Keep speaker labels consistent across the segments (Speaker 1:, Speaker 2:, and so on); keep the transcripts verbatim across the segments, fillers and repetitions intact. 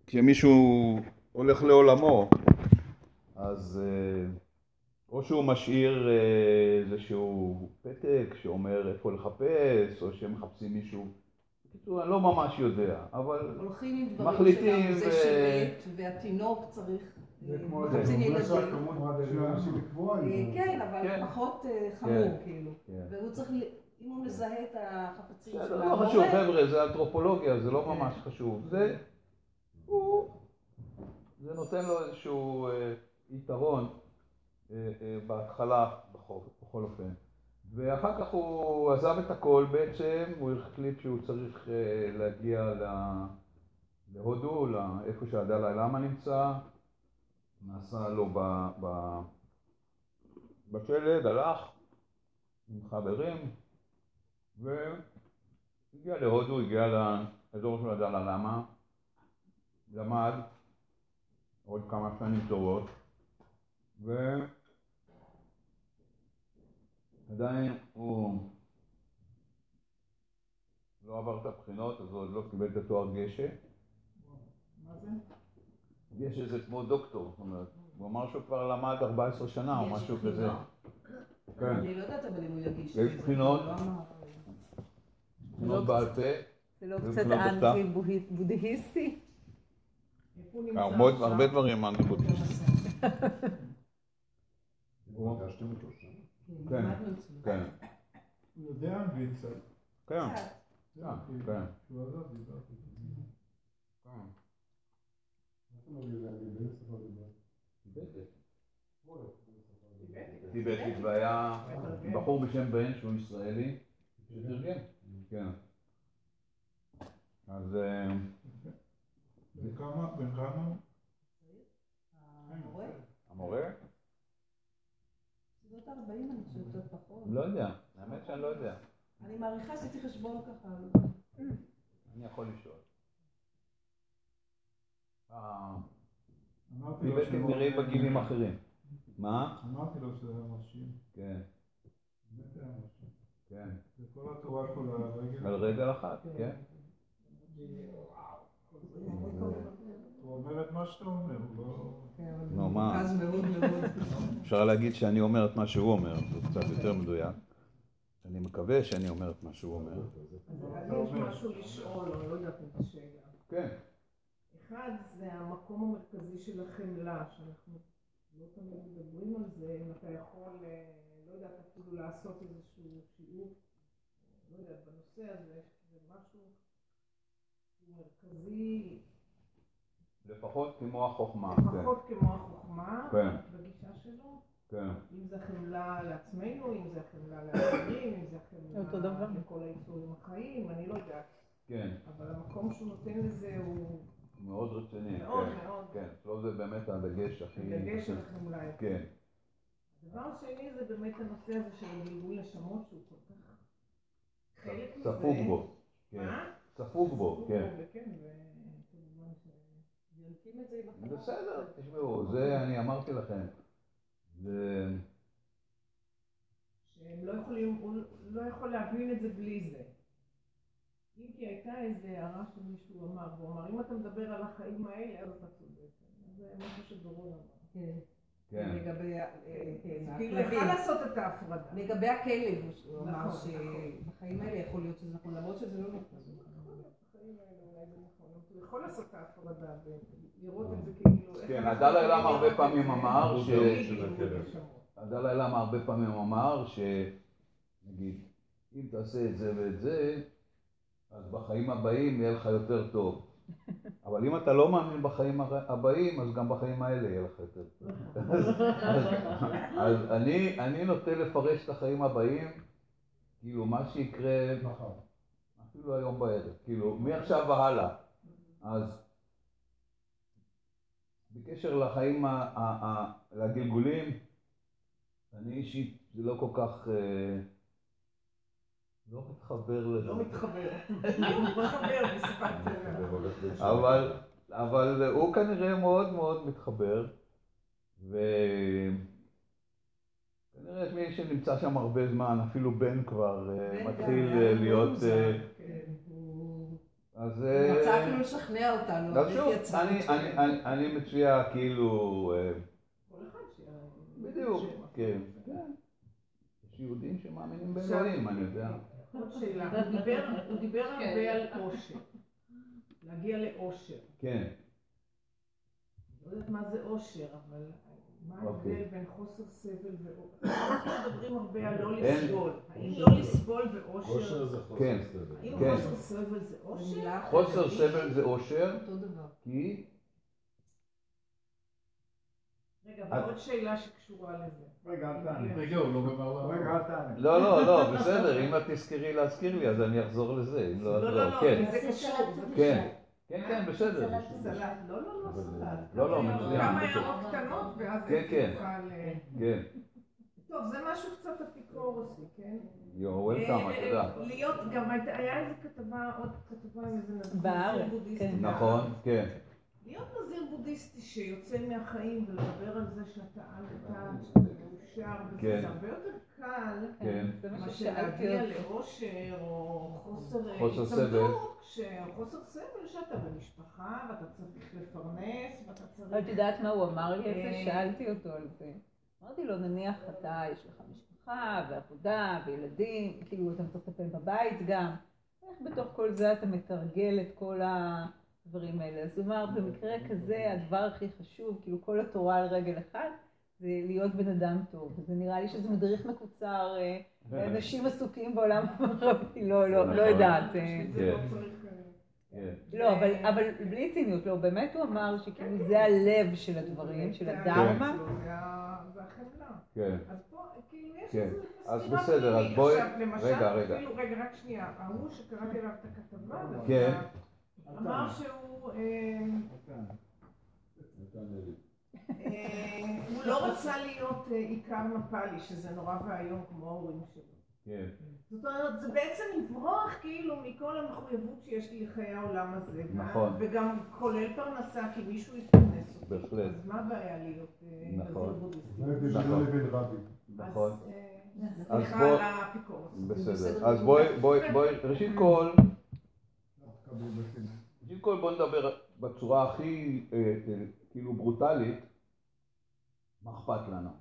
Speaker 1: כשמישהו הולך לעולמו, אז או שהוא משאיר איזשהו פתק שאומר איפה לחפש, או שהם מחפשים מישהו. בקיצור, אני לא ממש יודע, אבל
Speaker 2: הולכים עם דברים
Speaker 1: מחליטים
Speaker 2: שלנו, זה שמת, והתינוק צריך, מחפשים ילדים.
Speaker 3: זה כמו שהכמות של האנשים לקבוע.
Speaker 2: כן, אבל פחות חמור, כאילו. והוא צריך, אם הוא מזהה את החפצים של
Speaker 1: המורה. זה לא חשוב, חבר'ה, זה אנתרופולוגיה, זה לא ממש חשוב. זה, זה נותן לו איזשהו יתרון בהתחלה, בכל אופן. ואחר כך הוא עזב את הכל בעצם, הוא החליט שהוא צריך להגיע להודו, לאיפה שהדלאי לאמה נמצא. נסע לו בשלד, הלך עם חברים, והגיע להודו, הגיע לאזור של הדלאי לאמה, למד עוד כמה שנים טובות, ועדיין הוא לא עבר את הבחינות, אז הוא עוד לא קיבל את התואר גשא.
Speaker 3: מה זה?
Speaker 1: גשא זה כמו דוקטור, זאת אומרת, הוא אמר שהוא כבר למד ארבע עשרה שנה או משהו כזה.
Speaker 2: אני לא יודעת, אבל אם הוא יגיש...
Speaker 1: יש בחינות, בחינות בעל פה.
Speaker 4: זה לא קצת אנטי-בודהיסטי?
Speaker 1: הרבה דברים אנטי-בודהיסטי.
Speaker 3: פגשתם אותו שם?
Speaker 1: כן, כן.
Speaker 3: הוא יודע אנגלית קצת.
Speaker 1: כן, כן.
Speaker 3: שהוא עזב, דיברתי.
Speaker 1: כן.
Speaker 3: מה הוא יודע אנגלית? באיזה שפה דיבר?
Speaker 1: טיבטית. טיבטית, והיה בחור בשם בן שהוא ישראלי, שתרגם. כן. אז...
Speaker 3: בן כמה? בן כמה?
Speaker 2: המורה?
Speaker 1: המורה?
Speaker 2: זאת ארבעים, אני חושבת, עוד פחות.
Speaker 1: לא יודע, האמת שאני לא יודע.
Speaker 2: אני מעריכה שעשיתי חשבון ככה.
Speaker 1: אני יכול לשאול.
Speaker 3: טיבטים
Speaker 1: נראים בגילים אחרים. מה?
Speaker 3: אמרתי לו שזה היה מרשים.
Speaker 1: כן.
Speaker 3: באמת היה מרשים.
Speaker 1: כן.
Speaker 3: זה כל התורה כל הרגל.
Speaker 1: על רגל אחת, כן.
Speaker 3: הוא אומר את מה שאתה אומר, הוא לא...
Speaker 1: נו, מה? אפשר להגיד שאני אומר את מה שהוא אומר, זה קצת יותר מדויק. אני מקווה שאני אומר את מה שהוא אומר.
Speaker 5: יש משהו לשאול, אני לא יודעת את השאלה.
Speaker 1: כן.
Speaker 5: אחד, זה המקום המרכזי של החמלה, שאנחנו לא תמיד מדברים על זה, אם אתה יכול, לא יודעת, אפילו לעשות איזשהו שיעור, לא יודעת, בנושא הזה, זה משהו מרכזי.
Speaker 1: לפחות כמו החוכמה.
Speaker 5: לפחות כמו החוכמה, בגישה שלו.
Speaker 1: כן.
Speaker 5: אם זה חמלה לעצמנו, אם זה חמלה לאחרים, אם זה חמלה לכל היצורים החיים, אני לא יודעת.
Speaker 1: כן.
Speaker 5: אבל המקום שהוא נותן לזה הוא...
Speaker 1: מאוד רציני.
Speaker 5: מאוד מאוד.
Speaker 1: כן, לא זה באמת הדגש הכי...
Speaker 5: הדגש של החמלה.
Speaker 1: כן.
Speaker 5: הדבר שני זה באמת הנושא הזה של הגלגול נשמות שהוא כל כך חלק מזה.
Speaker 1: צפוק בו.
Speaker 5: מה?
Speaker 1: צפוק בו, כן.
Speaker 5: כן, וכמובן שיונקים את זה עם החמלה.
Speaker 1: בסדר, תשמעו, זה אני אמרתי לכם. זה...
Speaker 5: שהם לא יכולים, הוא לא יכול להבין את זה בלי זה. אם כי הייתה איזו הערה שמישהו אמר, הוא אמר, אם אתה מדבר על החיים האלה, אז אתה צודק. זה משהו שדורון אמר.
Speaker 2: כן.
Speaker 1: כן.
Speaker 2: לגבי...
Speaker 5: כאילו, יכול לעשות את ההפרדה.
Speaker 2: לגבי הכלב, הוא אמר שבחיים האלה יכול להיות שזה נכון, למרות שזה לא נכון.
Speaker 5: בחיים האלה אולי זה נכון. הוא יכול לעשות את ההפרדה ולראות את זה כאילו...
Speaker 1: כן, הדלאי לאמה הרבה פעמים אמר ש... הדלאי לאמה הרבה פעמים אמר ש... נגיד, אם תעשה את זה ואת זה, אז בחיים הבאים יהיה לך יותר טוב. אבל אם אתה לא מאמין בחיים הבאים, אז גם בחיים האלה יהיה לך יותר טוב. אז אני, אני נוטה לפרש את החיים הבאים, כאילו מה שיקרה, אפילו היום בערב, כאילו מעכשיו והלאה. אז בקשר לחיים, לגלגולים, אני אישית, זה לא כל כך... לא מתחבר לזה.
Speaker 5: לא מתחבר. לא מתחבר בשפת.
Speaker 1: אבל, אבל הוא כנראה מאוד מאוד מתחבר. וכנראה מי שנמצא שם הרבה זמן, אפילו בן כבר מתחיל להיות... אז...
Speaker 2: הוא רצה אפילו לשכנע אותנו.
Speaker 1: אז שוב, אני מציע כאילו...
Speaker 5: כל אחד ש...
Speaker 1: בדיוק, כן. יש יהודים שמאמינים באלוהים, אני יודע.
Speaker 5: עוד שאלה, הוא דיבר הרבה על עושר. להגיע לעושר.
Speaker 1: כן.
Speaker 5: לא יודעת מה זה עושר, אבל מה ההבדל בין חוסר סבל ועושר? אנחנו מדברים הרבה על לא לסבול. האם לא לסבול ועושר?
Speaker 3: עושר זה חוסר סבל.
Speaker 5: האם חוסר סבל זה עושר?
Speaker 1: חוסר סבל זה עושר.
Speaker 2: אותו דבר.
Speaker 1: כי...
Speaker 5: רגע, ועוד שאלה שקשורה לזה.
Speaker 3: רגע, אל תענה. רגע, הוא לא גמר לה. רגע, אל תענה.
Speaker 1: לא, לא, לא, בסדר, אם את תזכרי להזכיר לי, אז אני אחזור לזה.
Speaker 5: לא, לא, לא, זה קשור.
Speaker 1: כן, כן, כן, בסדר.
Speaker 5: סלט, לא, לא, לא סלט.
Speaker 1: לא, לא, מצוין.
Speaker 5: כמה הערות קטנות, ואז
Speaker 1: כן, כן. כן.
Speaker 5: טוב, זה משהו קצת אפיקורסי, כן?
Speaker 1: יו, וולקאם, את יודעת.
Speaker 5: להיות, גם היה איזה כתבה, עוד כתבה עם איזה נזיר
Speaker 4: בארץ,
Speaker 5: בודהיסטי.
Speaker 4: כן.
Speaker 1: נכון, כן.
Speaker 5: להיות נזיר בודהיסטי שיוצא מהחיים ולדבר על זה שאתה אל תת, שאתה מאושר, וזה הרבה יותר קל מאשר להגיע לאושר או חוסר צמדות, חוסר סבל שאתה במשפחה ואתה צריך לפרנס ואתה צריך...
Speaker 4: את יודעת מה הוא אמר לי על זה? שאלתי אותו על זה. אמרתי לו, נניח אתה, יש לך משפחה ועבודה וילדים, כאילו אתה צריך לטפל בבית גם. איך בתוך כל זה אתה מתרגל את כל הדברים האלה? אז הוא אמר, במקרה כזה הדבר הכי חשוב, כאילו כל התורה על רגל אחד, זה להיות בן אדם טוב. וזה נראה לי שזה מדריך מקוצר לאנשים עסוקים בעולם המערבי, לא, לא, לא יודעת. לא, אבל בלי ציניות, לא, באמת הוא אמר שכאילו זה הלב של הדברים, של הדרמה.
Speaker 5: זה החמלה.
Speaker 1: כן.
Speaker 5: אז פה, כאילו, יש
Speaker 1: כן.
Speaker 5: איזה
Speaker 1: אז
Speaker 5: סתירה
Speaker 1: בסדר, אז
Speaker 5: פנימית.
Speaker 1: בואי...
Speaker 5: עכשיו, למשל,
Speaker 1: רגע, רגע.
Speaker 5: אפילו, רגע, רק שנייה, ההוא שקראתי עליו את הכתבה,
Speaker 1: כן.
Speaker 5: אמר שהוא... הוא לא רצה להיות עיקר נפאלי, שזה נורא ואיום כמו ההורים שלו.
Speaker 1: כן.
Speaker 5: זאת אומרת, זה בעצם לברוח כאילו מכל המחויבות שיש לי לחיי העולם הזה.
Speaker 1: נכון.
Speaker 5: וגם כולל פרנסה, כי מישהו יתפרנס אותי.
Speaker 1: בהחלט.
Speaker 5: אז מה הבעיה להיות נזיר בודהיסטי?
Speaker 1: נכון. נכון.
Speaker 5: סליחה על האפיקורס.
Speaker 1: בסדר. אז בואי, בואי, בואי, ראשית כל, ראשית כל בואי נדבר בצורה הכי כאילו ברוטלית, מה אכפת לנו?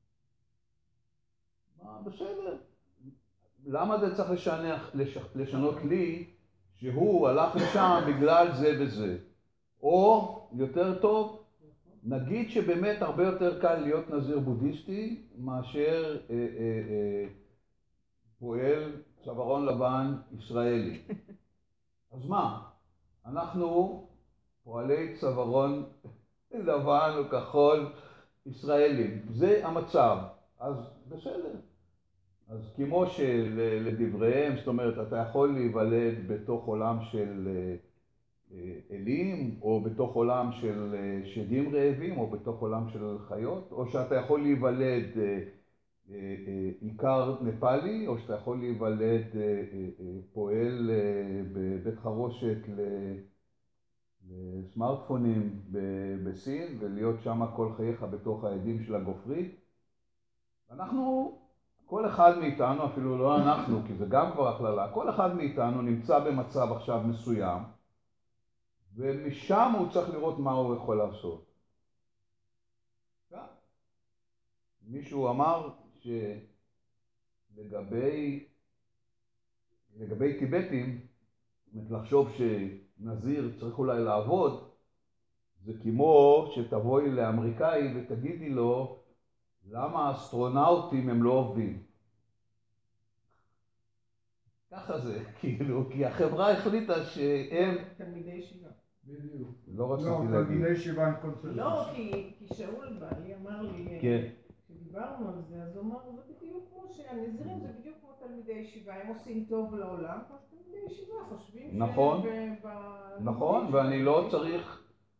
Speaker 1: מה, בסדר. למה זה צריך לשנח, לשנות לי שהוא הלך לשם בגלל זה וזה? או, יותר טוב, נגיד שבאמת הרבה יותר קל להיות נזיר בודהיסטי מאשר אה, אה, אה, פועל צווארון לבן ישראלי. אז מה? אנחנו פועלי צווארון לבן או כחול ישראלים. זה המצב. אז בסדר. אז כמו שלדבריהם, זאת אומרת, אתה יכול להיוולד בתוך עולם של אלים, או בתוך עולם של שדים רעבים, או בתוך עולם של חיות, או שאתה יכול להיוולד עיקר נפאלי, או שאתה יכול להיוולד פועל בבית חרושת לסמארטפונים בסין, ולהיות שם כל חייך בתוך העדים של הגופרית. אנחנו... כל אחד מאיתנו, אפילו לא אנחנו, כי זה גם כבר הכללה, כל אחד מאיתנו נמצא במצב עכשיו מסוים, ומשם הוא צריך לראות מה הוא יכול לעשות. מישהו אמר שלגבי לגבי טיבטים, לחשוב שנזיר צריך אולי לעבוד, זה כמו שתבואי לאמריקאי ותגידי לו, למה האסטרונאוטים הם לא עובדים? ככה זה, כאילו, כי החברה החליטה שהם...
Speaker 5: תלמידי ישיבה.
Speaker 3: בדיוק.
Speaker 1: לא רציתי להגיד.
Speaker 3: לא, תלמידי ישיבה עם קונסולטים.
Speaker 5: לא, כי שאול בעלי אמר לי, כשדיברנו על זה, אז הוא אמר, זה בדיוק כמו שהנזירים, זה בדיוק כמו תלמידי ישיבה, הם עושים טוב לעולם, כמו שתלמידי ישיבה חושבים שהם...
Speaker 1: נכון, נכון, ואני לא צריך...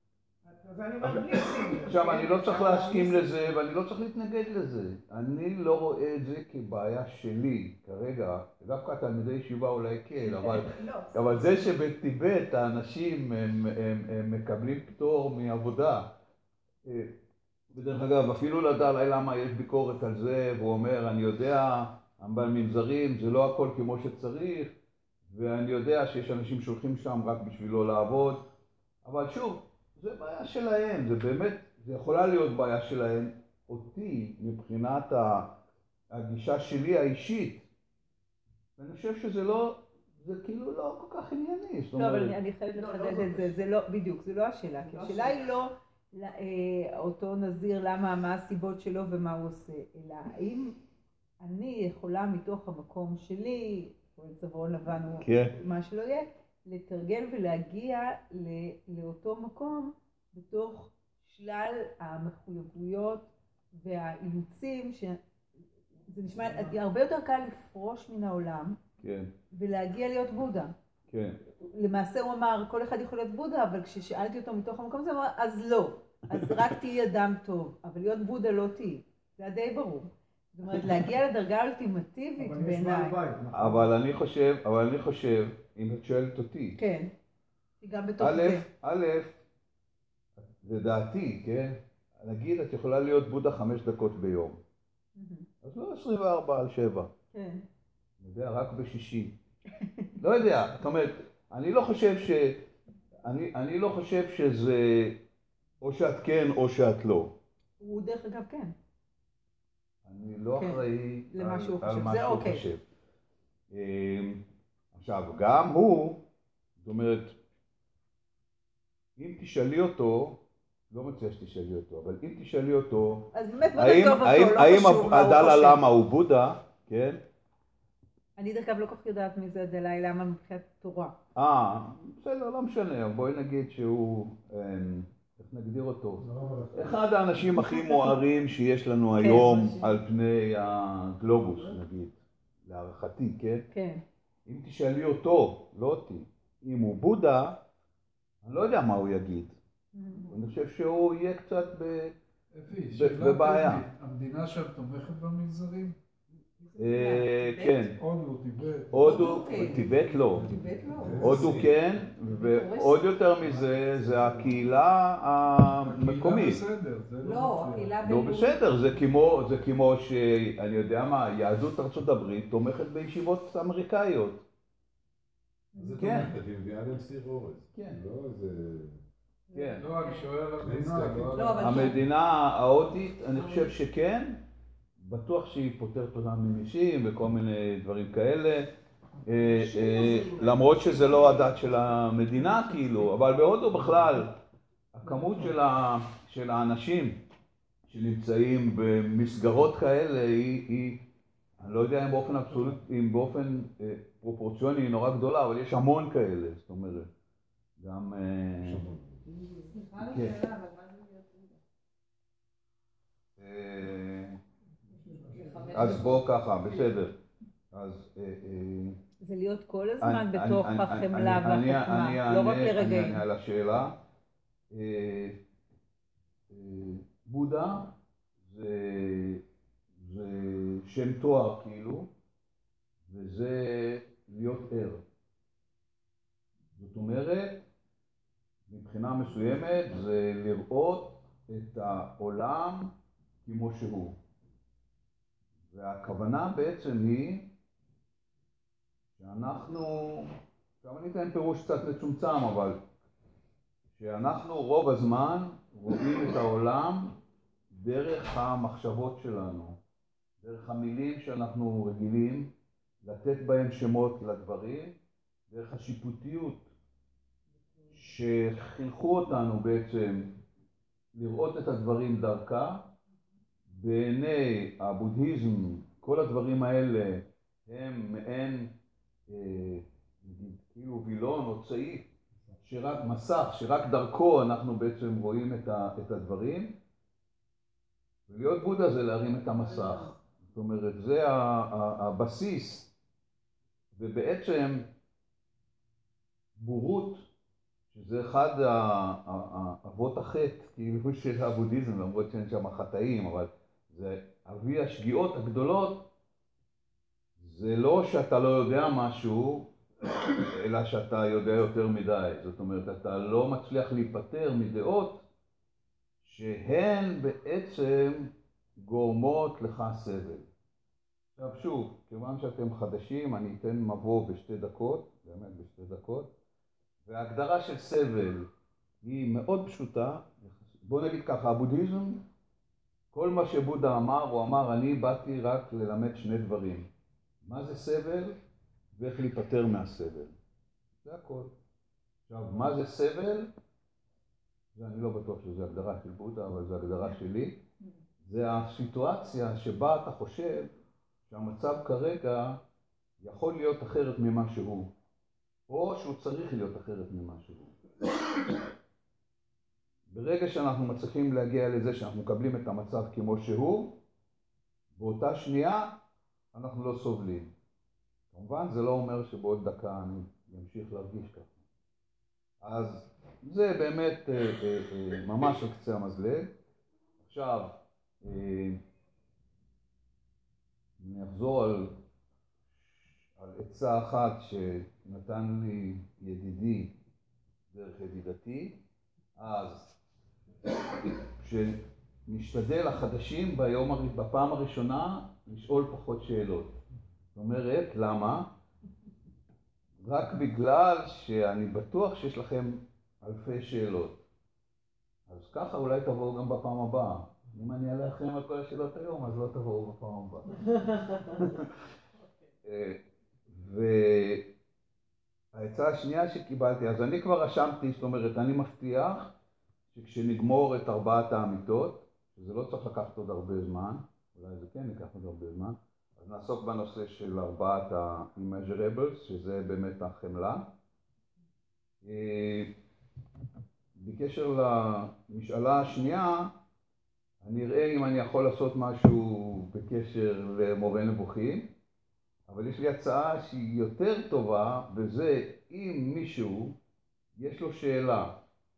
Speaker 1: עכשיו, אני לא צריך להסכים לזה, ואני לא צריך להתנגד לזה. אני לא רואה את זה כבעיה שלי, כרגע. דווקא תלמידי ישיבה אולי כן, אבל זה שבטיבט האנשים הם מקבלים פטור מעבודה. בדרך אגב, אפילו לדעת למה יש ביקורת על זה, והוא אומר, אני יודע, המנזרים זה לא הכל כמו שצריך, ואני יודע שיש אנשים שהולכים שם רק בשביל לא לעבוד, אבל שוב, זה בעיה שלהם, זה באמת, זה יכולה להיות בעיה שלהם. אותי, מבחינת הגישה שלי האישית, אני חושב שזה לא, זה כאילו לא כל כך ענייני.
Speaker 4: לא, אבל אני חייבת לחדד את זה, זה לא, בדיוק, זה לא השאלה, כי השאלה היא לא אותו נזיר למה, מה הסיבות שלו ומה הוא עושה, אלא האם אני יכולה מתוך המקום שלי, או צווארון לבן או מה שלא יהיה, לתרגל ולהגיע לאותו מקום בתוך שלל המחויבויות והאילוצים, שזה נשמע הרבה יותר קל לפרוש מן העולם ולהגיע להיות בודה. למעשה הוא אמר, כל אחד יכול להיות בודה, אבל כששאלתי אותו מתוך המקום הזה, הוא אמר, אז לא, אז רק תהי אדם טוב, אבל להיות בודה לא תהי. זה היה די ברור. זאת אומרת, להגיע לדרגה האולטימטיבית בעיניי.
Speaker 1: אבל אני חושב, אבל אני חושב, אם את שואלת אותי.
Speaker 4: כן, גם בתוך זה.
Speaker 1: א', זה דעתי, כן? נגיד, את יכולה להיות בודה חמש דקות ביום. אז לא עשרים וארבע על שבע.
Speaker 4: כן.
Speaker 1: אני יודע, רק בשישים. לא יודע, זאת אומרת, אני לא חושב ש... אני, אני לא חושב שזה או שאת כן או שאת לא.
Speaker 4: הוא דרך אגב כן.
Speaker 1: אני לא
Speaker 4: כן.
Speaker 1: אחראי
Speaker 4: למה
Speaker 1: על,
Speaker 4: שהוא
Speaker 1: על
Speaker 4: חושב.
Speaker 1: מה
Speaker 4: זה
Speaker 1: שהוא
Speaker 4: אוקיי.
Speaker 1: חושב. עכשיו, גם הוא, זאת אומרת, אם תשאלי אותו, לא מציע שתשאלי אותו, אבל אם תשאלי אותו,
Speaker 4: אז באמת בוא
Speaker 1: האם,
Speaker 4: נעזוב אותו,
Speaker 1: האם,
Speaker 4: לא
Speaker 1: האם
Speaker 4: חשוב מה הוא
Speaker 1: הדלה
Speaker 4: חושב.
Speaker 1: למה הוא בודה, כן?
Speaker 4: אני דרך אגב לא כל כך יודעת מי זה הדלאי למה מבחינת תורה.
Speaker 1: אה, בסדר, לא משנה, בואי נגיד שהוא, איך נגדיר אותו? אחד האנשים הכי מוארים שיש לנו היום על פני הגלובוס, נגיד, להערכתי, כן?
Speaker 4: כן.
Speaker 1: אם תשאלי אותו, לא אותי, אם הוא בודה, אני לא יודע מה הוא יגיד. אני חושב שהוא יהיה קצת בבעיה.
Speaker 3: המדינה שם תומכת במגזרים?
Speaker 1: כן.
Speaker 3: הודו, טיבט.
Speaker 1: הודו, טיבט לא. הודו כן, ועוד יותר מזה, זה הקהילה המקומית.
Speaker 3: הקהילה בסדר, זה
Speaker 2: לא,
Speaker 3: לא
Speaker 2: הקהילה
Speaker 1: לא בסדר, זה כמו שאני יודע מה, יהדות ארצות הברית תומכת בישיבות אמריקאיות.
Speaker 6: זה תומכת, היא מביאה להם סיר אורז.
Speaker 1: כן.
Speaker 6: לא, זה...
Speaker 1: כן.
Speaker 3: לא, אני שואל על המדינה.
Speaker 1: המדינה ההודית, אני חושב שכן, בטוח שהיא פותרת אותם ממיסים וכל מיני דברים כאלה, למרות שזה לא הדת של המדינה כאילו, אבל בהודו בכלל, הכמות של האנשים שנמצאים במסגרות כאלה היא, אני לא יודע אם באופן אבסולוט, אם באופן פרופורציוני היא נורא גדולה, אבל יש המון כאלה, זאת אומרת, גם...
Speaker 5: סליחה על השאלה, אבל מה זה להיות בודה?
Speaker 1: אז בוא ככה, בסדר. אז...
Speaker 4: זה להיות כל הזמן בתוך החמלה והחוכמה, לא רק לרגעים.
Speaker 1: אני אענה על השאלה. בודה זה שם תואר כאילו, וזה להיות ער. זאת אומרת, מבחינה מסוימת זה לראות את העולם כמו שהוא. והכוונה בעצם היא שאנחנו, עכשיו אני אתן פירוש קצת מצומצם, אבל שאנחנו רוב הזמן רואים את העולם דרך המחשבות שלנו, דרך המילים שאנחנו רגילים לתת בהם שמות לדברים, דרך השיפוטיות שחינכו אותנו בעצם לראות את הדברים דרכה. בעיני הבודהיזם כל הדברים האלה הם מעין אה, כאילו וילון או צעיף, שרק מסך, שרק דרכו אנחנו בעצם רואים את, ה, את הדברים. ולהיות בודה זה להרים את המסך. זאת אומרת, זה הבסיס, ובעצם בורות, שזה אחד אבות החטא, כאילו של הבודהיזם, למרות שאין שם חטאים, אבל זה אבי השגיאות הגדולות, זה לא שאתה לא יודע משהו, אלא שאתה יודע יותר מדי. זאת אומרת, אתה לא מצליח להיפטר מדעות שהן בעצם גורמות לך סבל. עכשיו שוב, כיוון שאתם חדשים, אני אתן מבוא בשתי דקות, באמת בשתי דקות, וההגדרה של סבל היא מאוד פשוטה. בוא נגיד ככה, הבודהיזם, כל מה שבודה אמר, הוא אמר, אני באתי רק ללמד שני דברים. מה זה סבל ואיך להיפטר מהסבל. זה הכל. עכשיו, מה זה סבל? זה אני לא בטוח שזו הגדרה של בודה, אבל זו הגדרה שלי. זה הסיטואציה שבה אתה חושב שהמצב כרגע יכול להיות אחרת ממה שהוא, או שהוא צריך להיות אחרת ממה שהוא. ברגע שאנחנו מצליחים להגיע לזה שאנחנו מקבלים את המצב כמו שהוא, באותה שנייה אנחנו לא סובלים. כמובן זה לא אומר שבעוד דקה אני אמשיך להרגיש ככה. אז זה באמת אה, אה, אה, ממש על קצה המזלג. עכשיו, אה, אני אחזור על, על עצה אחת שנתן לי ידידי דרך ידידתי. אז שנשתדל החדשים ביום, בפעם הראשונה לשאול פחות שאלות. זאת אומרת, למה? רק בגלל שאני בטוח שיש לכם אלפי שאלות. אז ככה אולי תבואו גם בפעם הבאה. אם אני אעלה לכם על כל השאלות היום, אז לא תבואו בפעם הבאה. וההצעה השנייה שקיבלתי, אז אני כבר רשמתי, זאת אומרת, אני מבטיח שכשנגמור את ארבעת האמיתות, שזה לא צריך לקחת עוד הרבה זמן, אולי זה כן ייקח עוד הרבה זמן, אז נעסוק בנושא של ארבעת ה-immeasurables, שזה באמת החמלה. בקשר למשאלה השנייה, אני אראה אם אני יכול לעשות משהו בקשר למורה נבוכים, אבל יש לי הצעה שהיא יותר טובה, וזה אם מישהו יש לו שאלה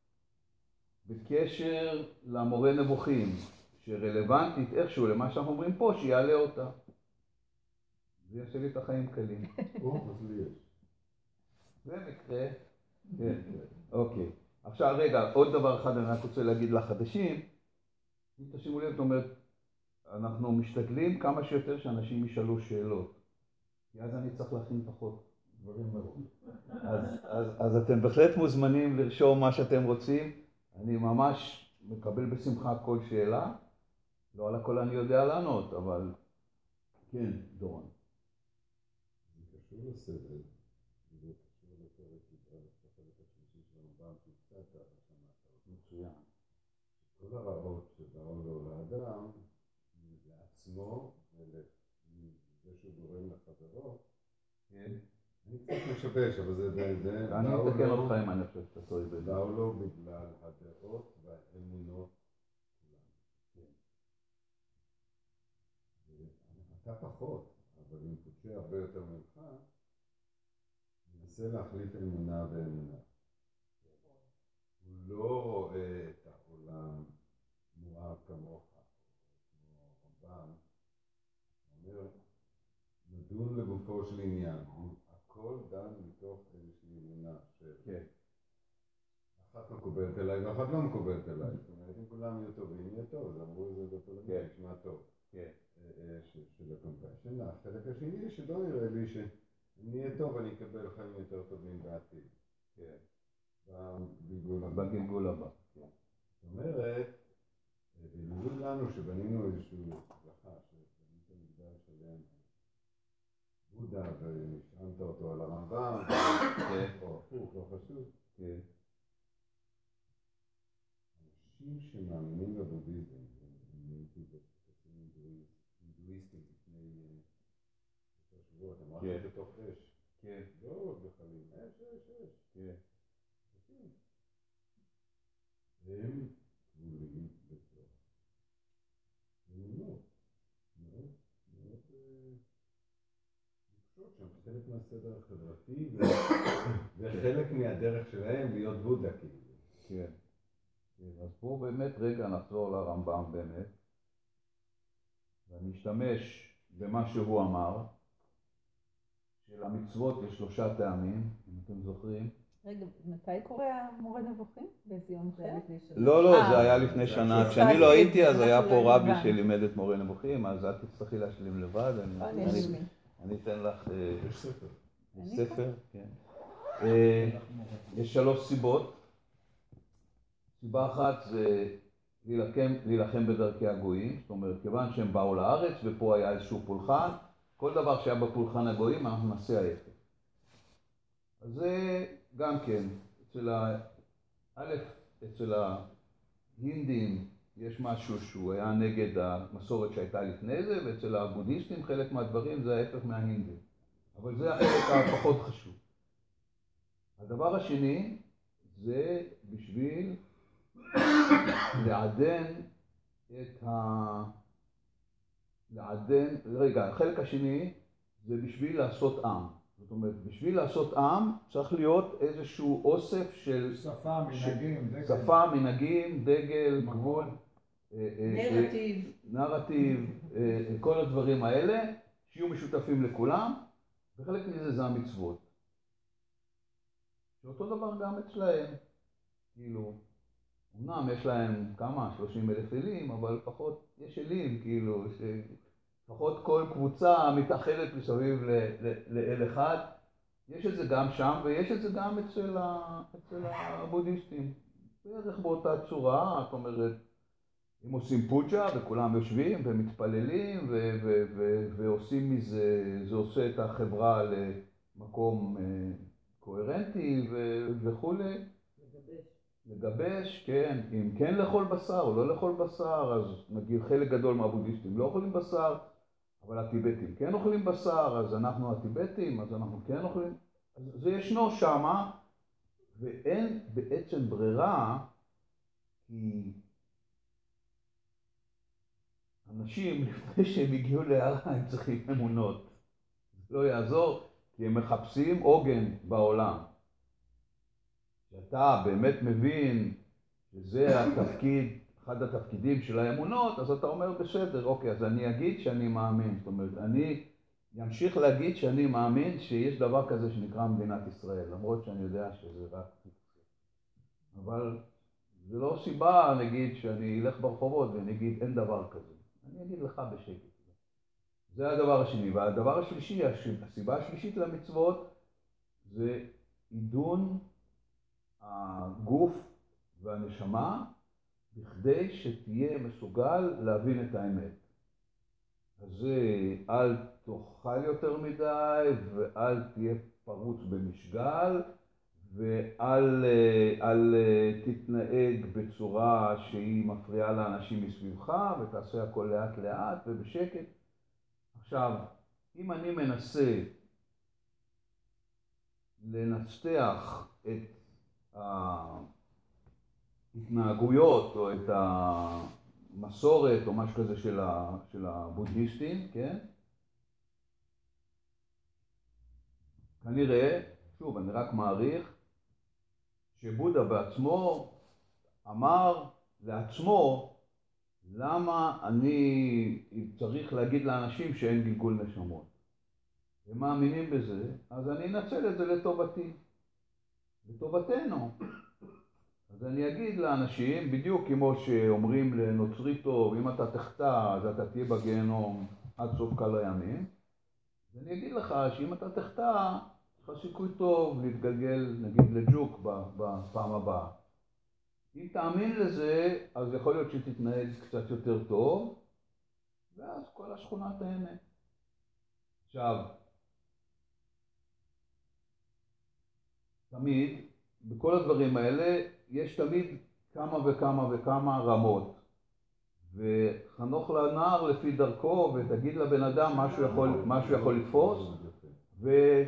Speaker 1: בקשר למורה נבוכים, שרלוונטית איכשהו למה שאנחנו אומרים פה, שיעלה אותה. זה יעשה לי את החיים קלים.
Speaker 6: או, אז לי יש.
Speaker 1: זה מקרה. כן, אוקיי. עכשיו רגע, עוד דבר אחד אני רק רוצה להגיד לחדשים. אם תשימו לב, זאת אומרת, אנחנו משתדלים כמה שיותר שאנשים ישאלו שאלות. כי אז אני צריך להכין פחות דברים מראש. אז, אז, אז אתם בהחלט מוזמנים לרשום מה שאתם רוצים. אני ממש מקבל בשמחה כל שאלה. לא על הכל אני יודע לענות, אבל כן, דורון.
Speaker 6: זה קשור לסבל, זה קשור לפרק החלק השלישי של הרמב"ם, כי קצת ככה שמעת.
Speaker 1: מצוין.
Speaker 6: כל הרעות שבאו לו לאדם, לעצמו, ולזה שהוא גורם לחברו,
Speaker 1: כן.
Speaker 6: אני קצת משבש, אבל זה די זה.
Speaker 1: אני אתקן אותך אם אני חושב שאתה טועה בזה.
Speaker 6: באו לו בגלל הדעות והאמונות כולנו. אתה פחות, אבל אם תוצא הרבה יותר ממך, ננסה להחליף אמונה באמונה. הוא לא רואה את העולם מואר כמוך, כמו רמב"ם. הוא אומר, נדון לגופו של עניין. הכל דן מתוך איזושהי אמונה של...
Speaker 1: כן.
Speaker 6: אחת מקובלת אליי ואחת לא מקובלת אליי. זאת אומרת, אם כולם יהיו טובים, יהיה טוב. אז אמרו את זה בפולמית, נשמע טוב.
Speaker 1: כן.
Speaker 6: של הקומפשן. החלק השני שלא נראה לי שאני אהיה טוב, אני אקבל חיים יותר טובים בעתיד.
Speaker 1: כן.
Speaker 6: בגלגול הבא.
Speaker 1: בגלגול הבא.
Speaker 6: זאת אומרת, בניגוד לנו שבנינו איזשהו הצלחה, שבנית מגדל שלם, בודה ונשענת אותו על הרמב"ם, או הפוך, לא חשוב.
Speaker 1: כן.
Speaker 6: אנשים שמאמינים בבודהיזם, אני הייתי בקצים הינדואיסטים לפני שלושה שבועות, אמרתי בתוך אש.
Speaker 1: כן.
Speaker 6: לא בחלים, אש, אש, אש.
Speaker 1: כן.
Speaker 6: הם כבולים בתוך אמונות, מאוד, מאוד נקשות שם, חלק מהסדר החברתי וחלק מהדרך שלהם להיות בודה כאילו.
Speaker 1: כן. אז פה באמת רגע נחזור לרמב"ם באמת, ואני אשתמש במה שהוא אמר, שלמצוות יש שלושה טעמים, אם אתם זוכרים.
Speaker 4: רגע, מתי קורה המורה נבוכים? באיזה יום אחר?
Speaker 1: לא, לא,
Speaker 4: אה.
Speaker 1: זה היה לפני שנה. כשאני לא הייתי, אז היה פה רבי שלימד את מורה נבוכים, אז את תצטרכי להשלים לבד. אני-
Speaker 4: יש לי.
Speaker 1: אני אתן לך אה,
Speaker 3: יש ספר.
Speaker 1: יש ספר, כן. אה, יש שלוש סיבות. סיבה אחת זה להילחם, להילחם בדרכי הגויים, זאת אומרת, כיוון שהם באו לארץ ופה היה איזשהו פולחן, כל דבר שהיה בפולחן הגויים אנחנו נעשה ההפך. אז זה גם כן, אצל ה... א', אצל ההינדים יש משהו שהוא היה נגד המסורת שהייתה לפני זה, ואצל הבודהיסטים חלק מהדברים זה ההפך מההינדים. אבל זה החלק הפחות חשוב. הדבר השני זה בשביל לעדן את ה... לעדן... רגע, החלק השני זה בשביל לעשות עם. זאת אומרת, בשביל לעשות עם צריך להיות איזשהו אוסף של...
Speaker 3: שפה, מנהגים, דגל.
Speaker 1: שפה, מנהגים, דגל, גבול.
Speaker 2: נרטיב.
Speaker 1: נרטיב, כל הדברים האלה, שיהיו משותפים לכולם, וחלק מזה זה המצוות. שאותו דבר גם אצלהם. כאילו, אמנם יש להם כמה, שלושים אלף אלים, אבל לפחות יש אלים, כאילו, לפחות כל קבוצה מתאחדת מסביב לאל אחד. יש את זה גם שם, ויש את זה גם אצל, ה, אצל הבודהיסטים. בערך באותה צורה, זאת אומרת, הם עושים פוג'ה וכולם יושבים ומתפללים ו- ו- ו- ועושים מזה, זה עושה את החברה למקום קוהרנטי ו- וכולי.
Speaker 2: לגבש.
Speaker 1: לגבש, כן, אם כן לאכול בשר או לא לאכול בשר, אז נגיד חלק גדול מהבודהיסטים לא אוכלים בשר, אבל הטיבטים כן אוכלים בשר, אז אנחנו הטיבטים, אז אנחנו כן אוכלים. אז זה ישנו שמה, ואין בעצם ברירה, כי אנשים לפני שהם הגיעו להרה הם צריכים אמונות. זה לא יעזור, כי הם מחפשים עוגן בעולם. כשאתה באמת מבין שזה התפקיד, אחד התפקידים של האמונות, אז אתה אומר בסדר, אוקיי, אז אני אגיד שאני מאמין. זאת אומרת, אני אמשיך להגיד שאני מאמין שיש דבר כזה שנקרא מדינת ישראל, למרות שאני יודע שזה רק פיקציה. אבל זה לא סיבה, נגיד, שאני אלך ברחובות ואני אגיד אין דבר כזה. אני אגיד לך בשקט. זה הדבר השני. והדבר השלישי, הסיבה השלישית למצוות, זה עידון הגוף והנשמה, בכדי שתהיה מסוגל להבין את האמת. אז זה אל תאכל יותר מדי, ואל תהיה פרוץ במשגל, ואל אל תתנהג בצורה שהיא מפריעה לאנשים מסביבך, ותעשה הכל לאט לאט ובשקט. עכשיו, אם אני מנסה לנצח את ההתנהגויות או את המסורת או משהו כזה של, ה, של הבודהיסטים, כן? כנראה, שוב, אני רק מעריך, שבודה בעצמו אמר לעצמו, למה אני צריך להגיד לאנשים שאין גלגול נשמות? הם מאמינים בזה, אז אני אנצל את זה לטובתי, לטובתנו. אז אני אגיד לאנשים, בדיוק כמו שאומרים לנוצרי טוב, אם אתה תחטא, אז אתה תהיה בגיהנום עד סוף כל הימים. אז אני אגיד לך שאם אתה תחטא, יש לך סיכוי טוב להתגלגל, נגיד, לג'וק בפעם הבאה. אם תאמין לזה, אז יכול להיות שתתנהג קצת יותר טוב, ואז כל השכונה תהנה. עכשיו, תמיד, בכל הדברים האלה, יש תמיד כמה וכמה וכמה רמות. וחנוך לנער לפי דרכו, ותגיד לבן אדם מה שהוא יכול, מה שהוא יכול לתפוס. ועד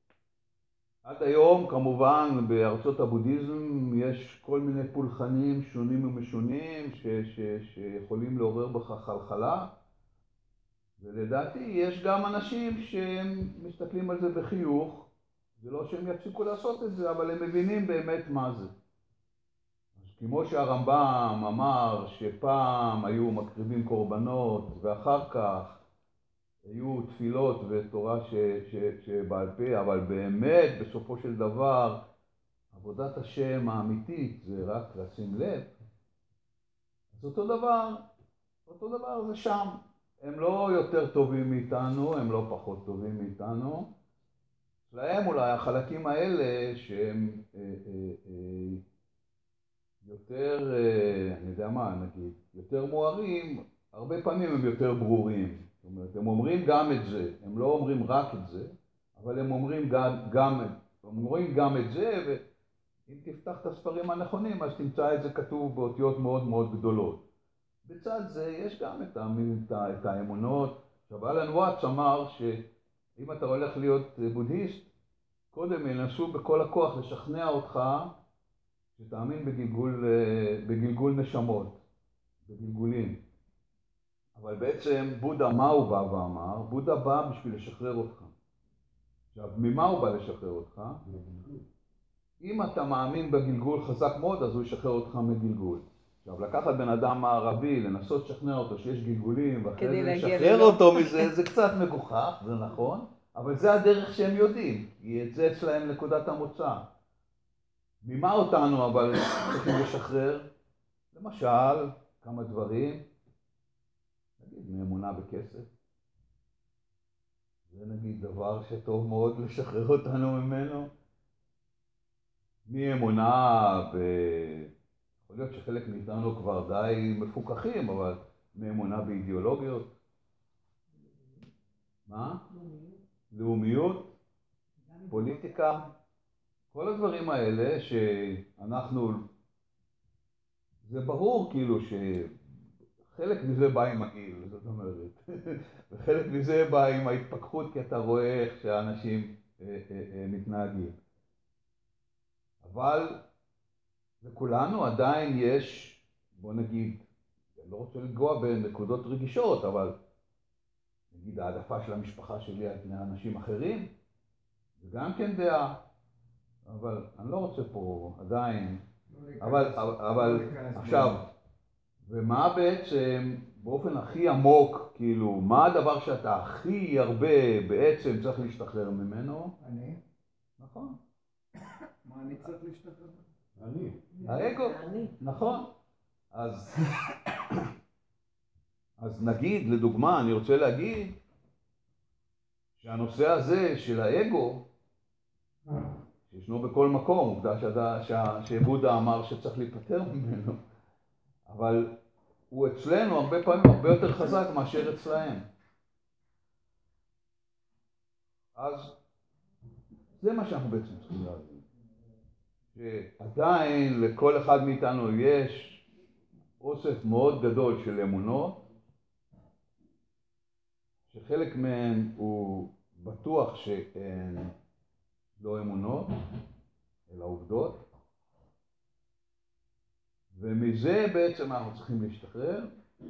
Speaker 1: היום, כמובן, בארצות הבודהיזם יש כל מיני פולחנים שונים ומשונים ש, ש, שיכולים לעורר בך חלחלה. ולדעתי יש גם אנשים שהם מסתכלים על זה בחיוך. זה לא שהם יפסיקו לעשות את זה, אבל הם מבינים באמת מה זה. אז כמו שהרמב"ם אמר שפעם היו מקריבים קורבנות, ואחר כך היו תפילות ותורה ש, ש, שבעל פה, אבל באמת בסופו של דבר עבודת השם האמיתית זה רק לשים לב, אז אותו דבר, אותו דבר זה שם. הם לא יותר טובים מאיתנו, הם לא פחות טובים מאיתנו. להם אולי החלקים האלה שהם אה, אה, אה, יותר, אה, אני יודע מה, נגיד, יותר מוארים, הרבה פעמים הם יותר ברורים. זאת אומרת, הם אומרים גם את זה, הם לא אומרים רק את זה, אבל הם אומרים גם, גם, הם אומרים גם את זה, ואם תפתח את הספרים הנכונים, אז תמצא את זה כתוב באותיות מאוד מאוד גדולות. בצד זה יש גם את, את, את האמונות. עכשיו, אלן וואטס אמר שאם אתה הולך להיות בודהיסט, קודם ינסו בכל הכוח לשכנע אותך שתאמין בגלגול, בגלגול נשמות, בגלגולים. אבל בעצם בודה, מה הוא בא ואמר? בודה בא בשביל לשחרר אותך. עכשיו, ממה הוא בא לשחרר אותך? אם אתה מאמין בגלגול חזק מאוד, אז הוא ישחרר אותך מגלגול. עכשיו, לקחת בן אדם מערבי, לנסות לשכנע אותו שיש גלגולים, ואחרי זה לשחרר אותו מזה, זה קצת מגוחך, זה נכון, אבל זה הדרך שהם יודעים, כי את זה אצלהם נקודת המוצא. ממה אותנו אבל צריכים לשחרר? למשל, כמה דברים, נגיד, מאמונה בכסף. זה נגיד דבר שטוב מאוד לשחרר אותנו ממנו. מאמונה ב... יכול להיות שחלק מאיתנו כבר די מפוקחים, אבל מאמונה באידיאולוגיות. מה? לאומיות, פוליטיקה, כל הדברים האלה שאנחנו, זה ברור כאילו שחלק מזה בא עם הגיל, זאת אומרת, וחלק מזה בא עם ההתפכחות, כי אתה רואה איך שהאנשים אה, אה, אה, מתנהגים. אבל לכולנו עדיין יש, בוא נגיד, אני לא רוצה לגוע בנקודות רגישות, אבל נגיד העדפה של המשפחה שלי על פני אנשים אחרים, זה גם כן דעה, אבל אני לא רוצה פה עדיין, אבל, אבל עכשיו, ומה בעצם באופן הכי עמוק, כאילו, מה הדבר שאתה הכי הרבה בעצם צריך להשתחרר ממנו?
Speaker 3: אני?
Speaker 1: נכון.
Speaker 3: מה אני צריך להשתחרר?
Speaker 6: אני.
Speaker 1: האגו, נכון. אז, אז נגיד, לדוגמה, אני רוצה להגיד שהנושא הזה של האגו, שישנו בכל מקום, עובדה שבודה אמר שצריך להיפטר ממנו, אבל הוא אצלנו הרבה פעמים הרבה יותר חזק מאשר אצלהם. אז זה מה שאנחנו בעצם צריכים להבין. שעדיין לכל אחד מאיתנו יש אוסף מאוד גדול של אמונות, שחלק מהן הוא בטוח שהן לא אמונות, אלא עובדות, ומזה בעצם אנחנו צריכים להשתחרר.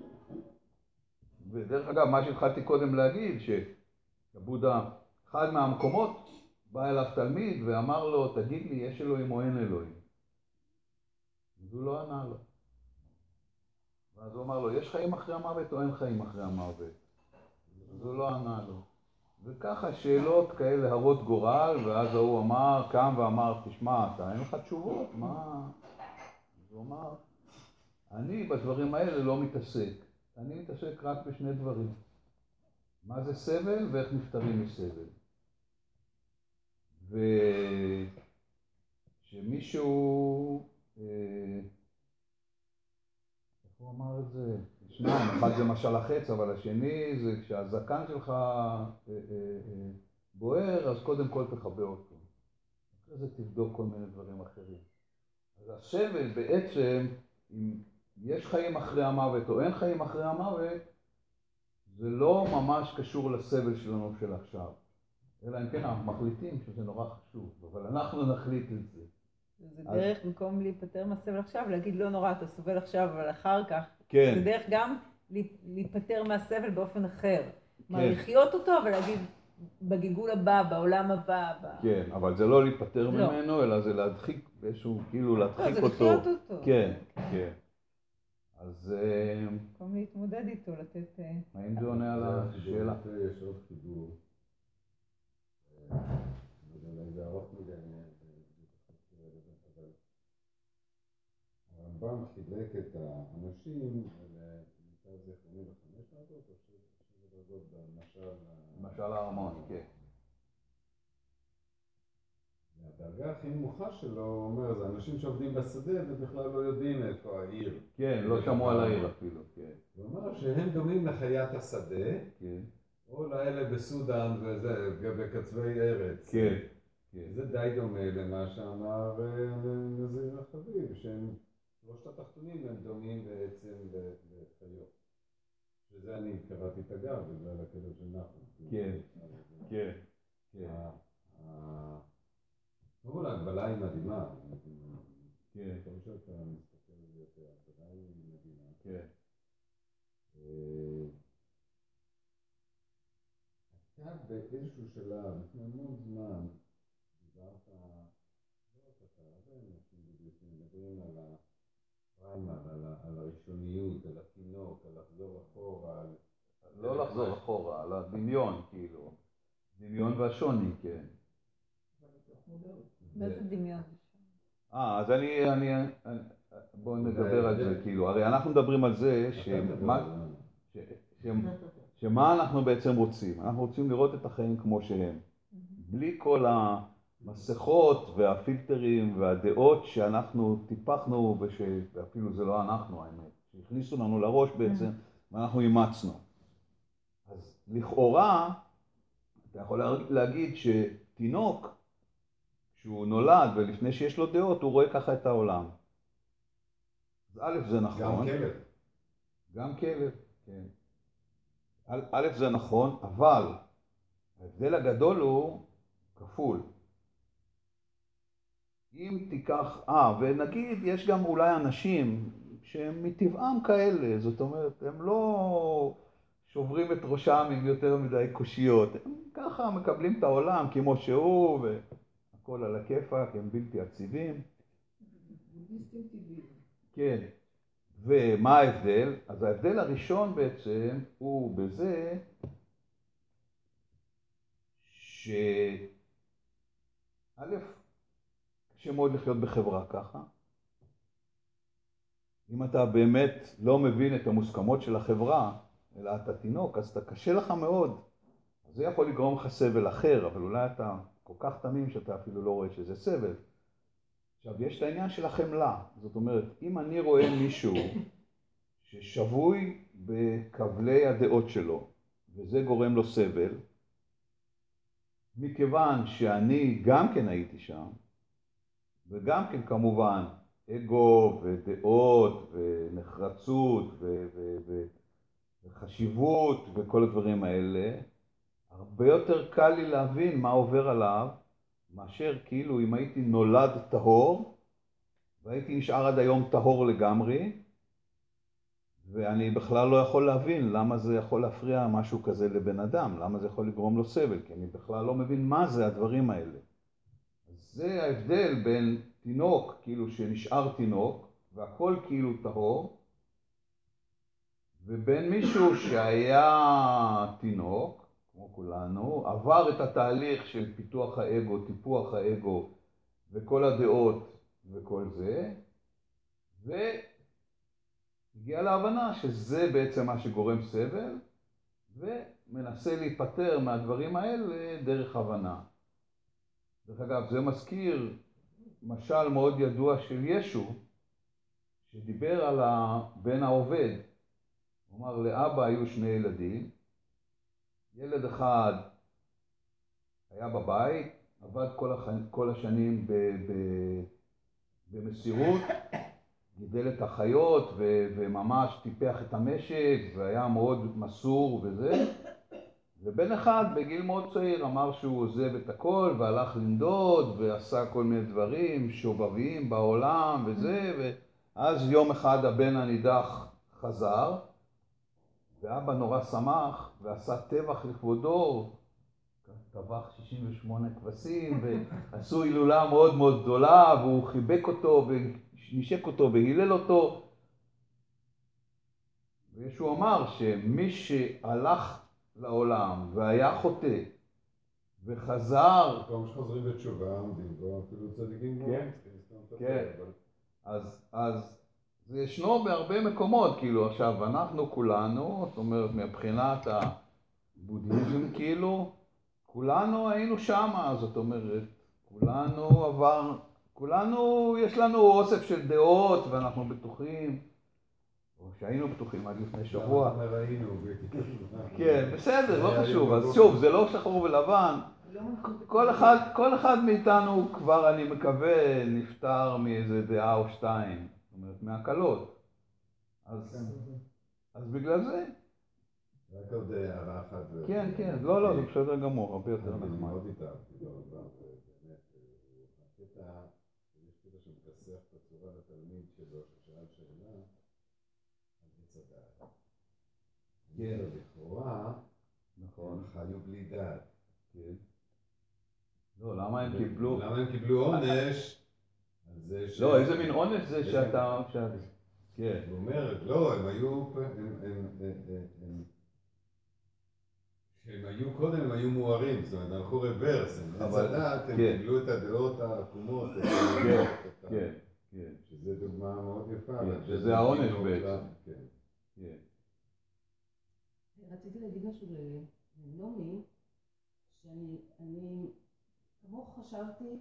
Speaker 1: ודרך אגב, מה שהתחלתי קודם להגיד, שבודה, אחד מהמקומות, בא אליו תלמיד ואמר לו, תגיד לי, יש אלוהים או אין אלוהים? אז הוא לא ענה לו. ואז הוא אמר לו, יש חיים אחרי המוות או אין חיים אחרי המוות? אז הוא לא ענה לו. וככה שאלות כאלה הרות גורל, ואז הוא אמר, קם ואמר, תשמע, אתה אין לך תשובות, מה? אז הוא אמר, אני בדברים האלה לא מתעסק. אני מתעסק רק בשני דברים. מה זה סבל ואיך נפטרים מסבל. ושמישהו, איך הוא אמר את זה? שניים, אחד זה משל החץ, אבל השני זה כשהזקן שלך בוער, אז קודם כל תחבא אותו. אחרי זה תבדוק כל מיני דברים אחרים. אז הסבל בעצם, אם יש חיים אחרי המוות או אין חיים אחרי המוות, זה לא ממש קשור לסבל שלנו של עכשיו. אלא אם כן אנחנו מחליטים שזה נורא חשוב, אבל אנחנו נחליט את זה.
Speaker 4: זה דרך אז... במקום להיפטר מהסבל עכשיו, להגיד לא נורא, אתה סובל עכשיו, אבל אחר כך.
Speaker 1: כן.
Speaker 4: זה דרך גם להיפטר מהסבל באופן אחר. כן. מה, לחיות אותו, אבל להגיד בגלגול הבא, בעולם הבא. ב...
Speaker 1: כן, אבל זה לא להיפטר לא. ממנו, אלא זה להדחיק באיזשהו, כאילו להדחיק
Speaker 4: לא,
Speaker 1: אותו.
Speaker 4: זה לחיות אותו.
Speaker 1: כן, כן. אז...
Speaker 4: במקום להתמודד איתו, לתת...
Speaker 1: האם זה עונה על השאלה?
Speaker 6: יש עוד חיבור. זה ארוך מדי, הרמב"ם חילק את האנשים למיטב זיכרוני וחמש דרגות, או שבע דרגות במשל...
Speaker 1: משל הארמון, כן.
Speaker 6: והדרגה הכי נמוכה שלו, הוא אומר, זה אנשים שעובדים בשדה ובכלל לא יודעים איפה העיר.
Speaker 1: כן, לא שמעו על העיר אפילו, כן.
Speaker 6: הוא אומר שהם דומים לחיית השדה,
Speaker 1: כן.
Speaker 6: או לאלה בסודן וזה, בקצווי ארץ.
Speaker 1: כן.
Speaker 6: זה די דומה למה שאמר נזיר החביב, שהם, שלושת התחתונים הם דומים בעצם לחיות. שזה אני קראתי את הגר בגלל הכלב של נחום.
Speaker 1: כן, כן, כן.
Speaker 6: קודם כל ההגבלה היא מדהימה.
Speaker 1: כן.
Speaker 6: כל שאתה מסתכל על זה יותר, ההגבלה היא מדהימה.
Speaker 1: כן.
Speaker 6: אתה באיזשהו שלב, לפני המון זמן, דיברת, לא רק אתה, הרבה אנשים מדברים על הפריימר, על הראשוניות, על התינוק, על לחזור אחורה, על...
Speaker 1: לא לחזור אחורה, על הדמיון, כאילו. דמיון והשוני, כן.
Speaker 4: מה זה דמיון?
Speaker 1: אה, אז אני, אני, בואו נדבר על זה, כאילו, הרי אנחנו מדברים על זה שמה, שמה אנחנו בעצם רוצים? אנחנו רוצים לראות את החיים כמו שהם, בלי כל המסכות והפילטרים והדעות שאנחנו טיפחנו, ואפילו זה לא אנחנו, האמת, שהכניסו לנו לראש בעצם, ואנחנו אימצנו. אז לכאורה, אתה יכול להגיד שתינוק, כשהוא נולד ולפני שיש לו דעות, הוא רואה ככה את העולם. אז א' זה נכון.
Speaker 6: גם כלב.
Speaker 1: גם כלב, כן. א' זה נכון, אבל ההבדל הגדול הוא כפול. אם תיקח, אה, ונגיד יש גם אולי אנשים שהם מטבעם כאלה, זאת אומרת, הם לא שוברים את ראשם עם יותר מדי קושיות, הם ככה מקבלים את העולם כמו שהוא, והכל על הכיפק, הם בלתי עציבים.
Speaker 5: בודהיסטים טבעיים. כן.
Speaker 1: ומה ההבדל? אז ההבדל הראשון בעצם הוא בזה ש... א', קשה מאוד לחיות בחברה ככה. אם אתה באמת לא מבין את המוסכמות של החברה, אלא אתה תינוק, אז אתה קשה לך מאוד. אז זה יכול לגרום לך סבל אחר, אבל אולי אתה כל כך תמים שאתה אפילו לא רואה שזה סבל. עכשיו, יש את העניין של החמלה. זאת אומרת, אם אני רואה מישהו ששבוי בכבלי הדעות שלו, וזה גורם לו סבל, מכיוון שאני גם כן הייתי שם, וגם כן כמובן אגו ודעות ונחרצות ו- ו- ו- וחשיבות וכל הדברים האלה, הרבה יותר קל לי להבין מה עובר עליו, מאשר כאילו אם הייתי נולד טהור, והייתי נשאר עד היום טהור לגמרי, ואני בכלל לא יכול להבין למה זה יכול להפריע משהו כזה לבן אדם, למה זה יכול לגרום לו סבל, כי אני בכלל לא מבין מה זה הדברים האלה. אז זה ההבדל בין תינוק, כאילו שנשאר תינוק, והכל כאילו טהור, ובין מישהו שהיה תינוק, כמו כולנו, עבר את התהליך של פיתוח האגו, טיפוח האגו, וכל הדעות וכל זה, והגיע להבנה שזה בעצם מה שגורם סבל, ומנסה להיפטר מהדברים האלה דרך הבנה. דרך אגב, זה מזכיר משל מאוד ידוע של ישו, שדיבר על הבן העובד. הוא אמר, לאבא היו שני ילדים, ילד אחד היה בבית, עבד כל, הח... כל השנים ב... ב... במסירות, גידל את החיות ו... וממש טיפח את המשק, והיה מאוד מסור וזה. ובן אחד בגיל מאוד צעיר אמר שהוא עוזב את הכל והלך לנדוד ועשה כל מיני דברים שובביים בעולם וזה, ואז יום אחד הבן הנידח חזר, ואבא נורא שמח ועשה טבח לכבודו, טבח שישים ושמונה כבשים, ועשו הילולה מאוד מאוד גדולה, והוא חיבק אותו ונשק אותו והילל אותו. וישו אמר שמי שהלך לעולם והיה חוטא וחזר,
Speaker 6: מקום שחוזרים בתשובה עומדים בו אפילו צדיקים גמורים.
Speaker 1: כן, אז, אז ישנו בהרבה מקומות, כאילו עכשיו אנחנו כולנו, זאת אומרת מבחינת הבודהיזם כאילו, כולנו היינו שמה, זאת אומרת, כולנו עבר, כולנו, יש לנו אוסף של דעות ואנחנו בטוחים, או שהיינו בטוחים עד לפני שבוע. כן, בסדר, לא חשוב, אז שוב, זה לא שחור ולבן. כל אחד, כל אחד מאיתנו כבר, אני מקווה, נפטר מאיזה דעה או שתיים, זאת אומרת, מהקלות. אז, אז בגלל זה.
Speaker 6: רק עוד הערה אחת.
Speaker 1: כן, כן, לא, לא, זה בסדר גמור, הרבה יותר נחמד.
Speaker 6: אני מאוד התאהבתי, לא, לא, באמת, הקטע, יש קטע שמכסח את הצורה לתלמיד שלו, ששאל שאלה, על עץ הדעת.
Speaker 1: כן.
Speaker 6: לכאורה,
Speaker 1: נכון.
Speaker 6: הם חיו בלי דעת.
Speaker 1: כן. לא, למה הם קיבלו?
Speaker 6: למה הם קיבלו עונש?
Speaker 1: לא, איזה מין עונש זה שאתה... כן.
Speaker 6: הוא אומר, לא, הם היו... הם היו קודם, הם היו מוארים, זאת אומרת, הלכו רוורס, הם עץ הדעת, הם קיבלו את הדעות העקומות.
Speaker 1: כן, כן, כן.
Speaker 6: שזה דוגמה מאוד יפה.
Speaker 1: שזה העונש בעצם. כן.
Speaker 2: רציתי להגיד משהו לנעמי, שאני, אני, כמוך חשבתי,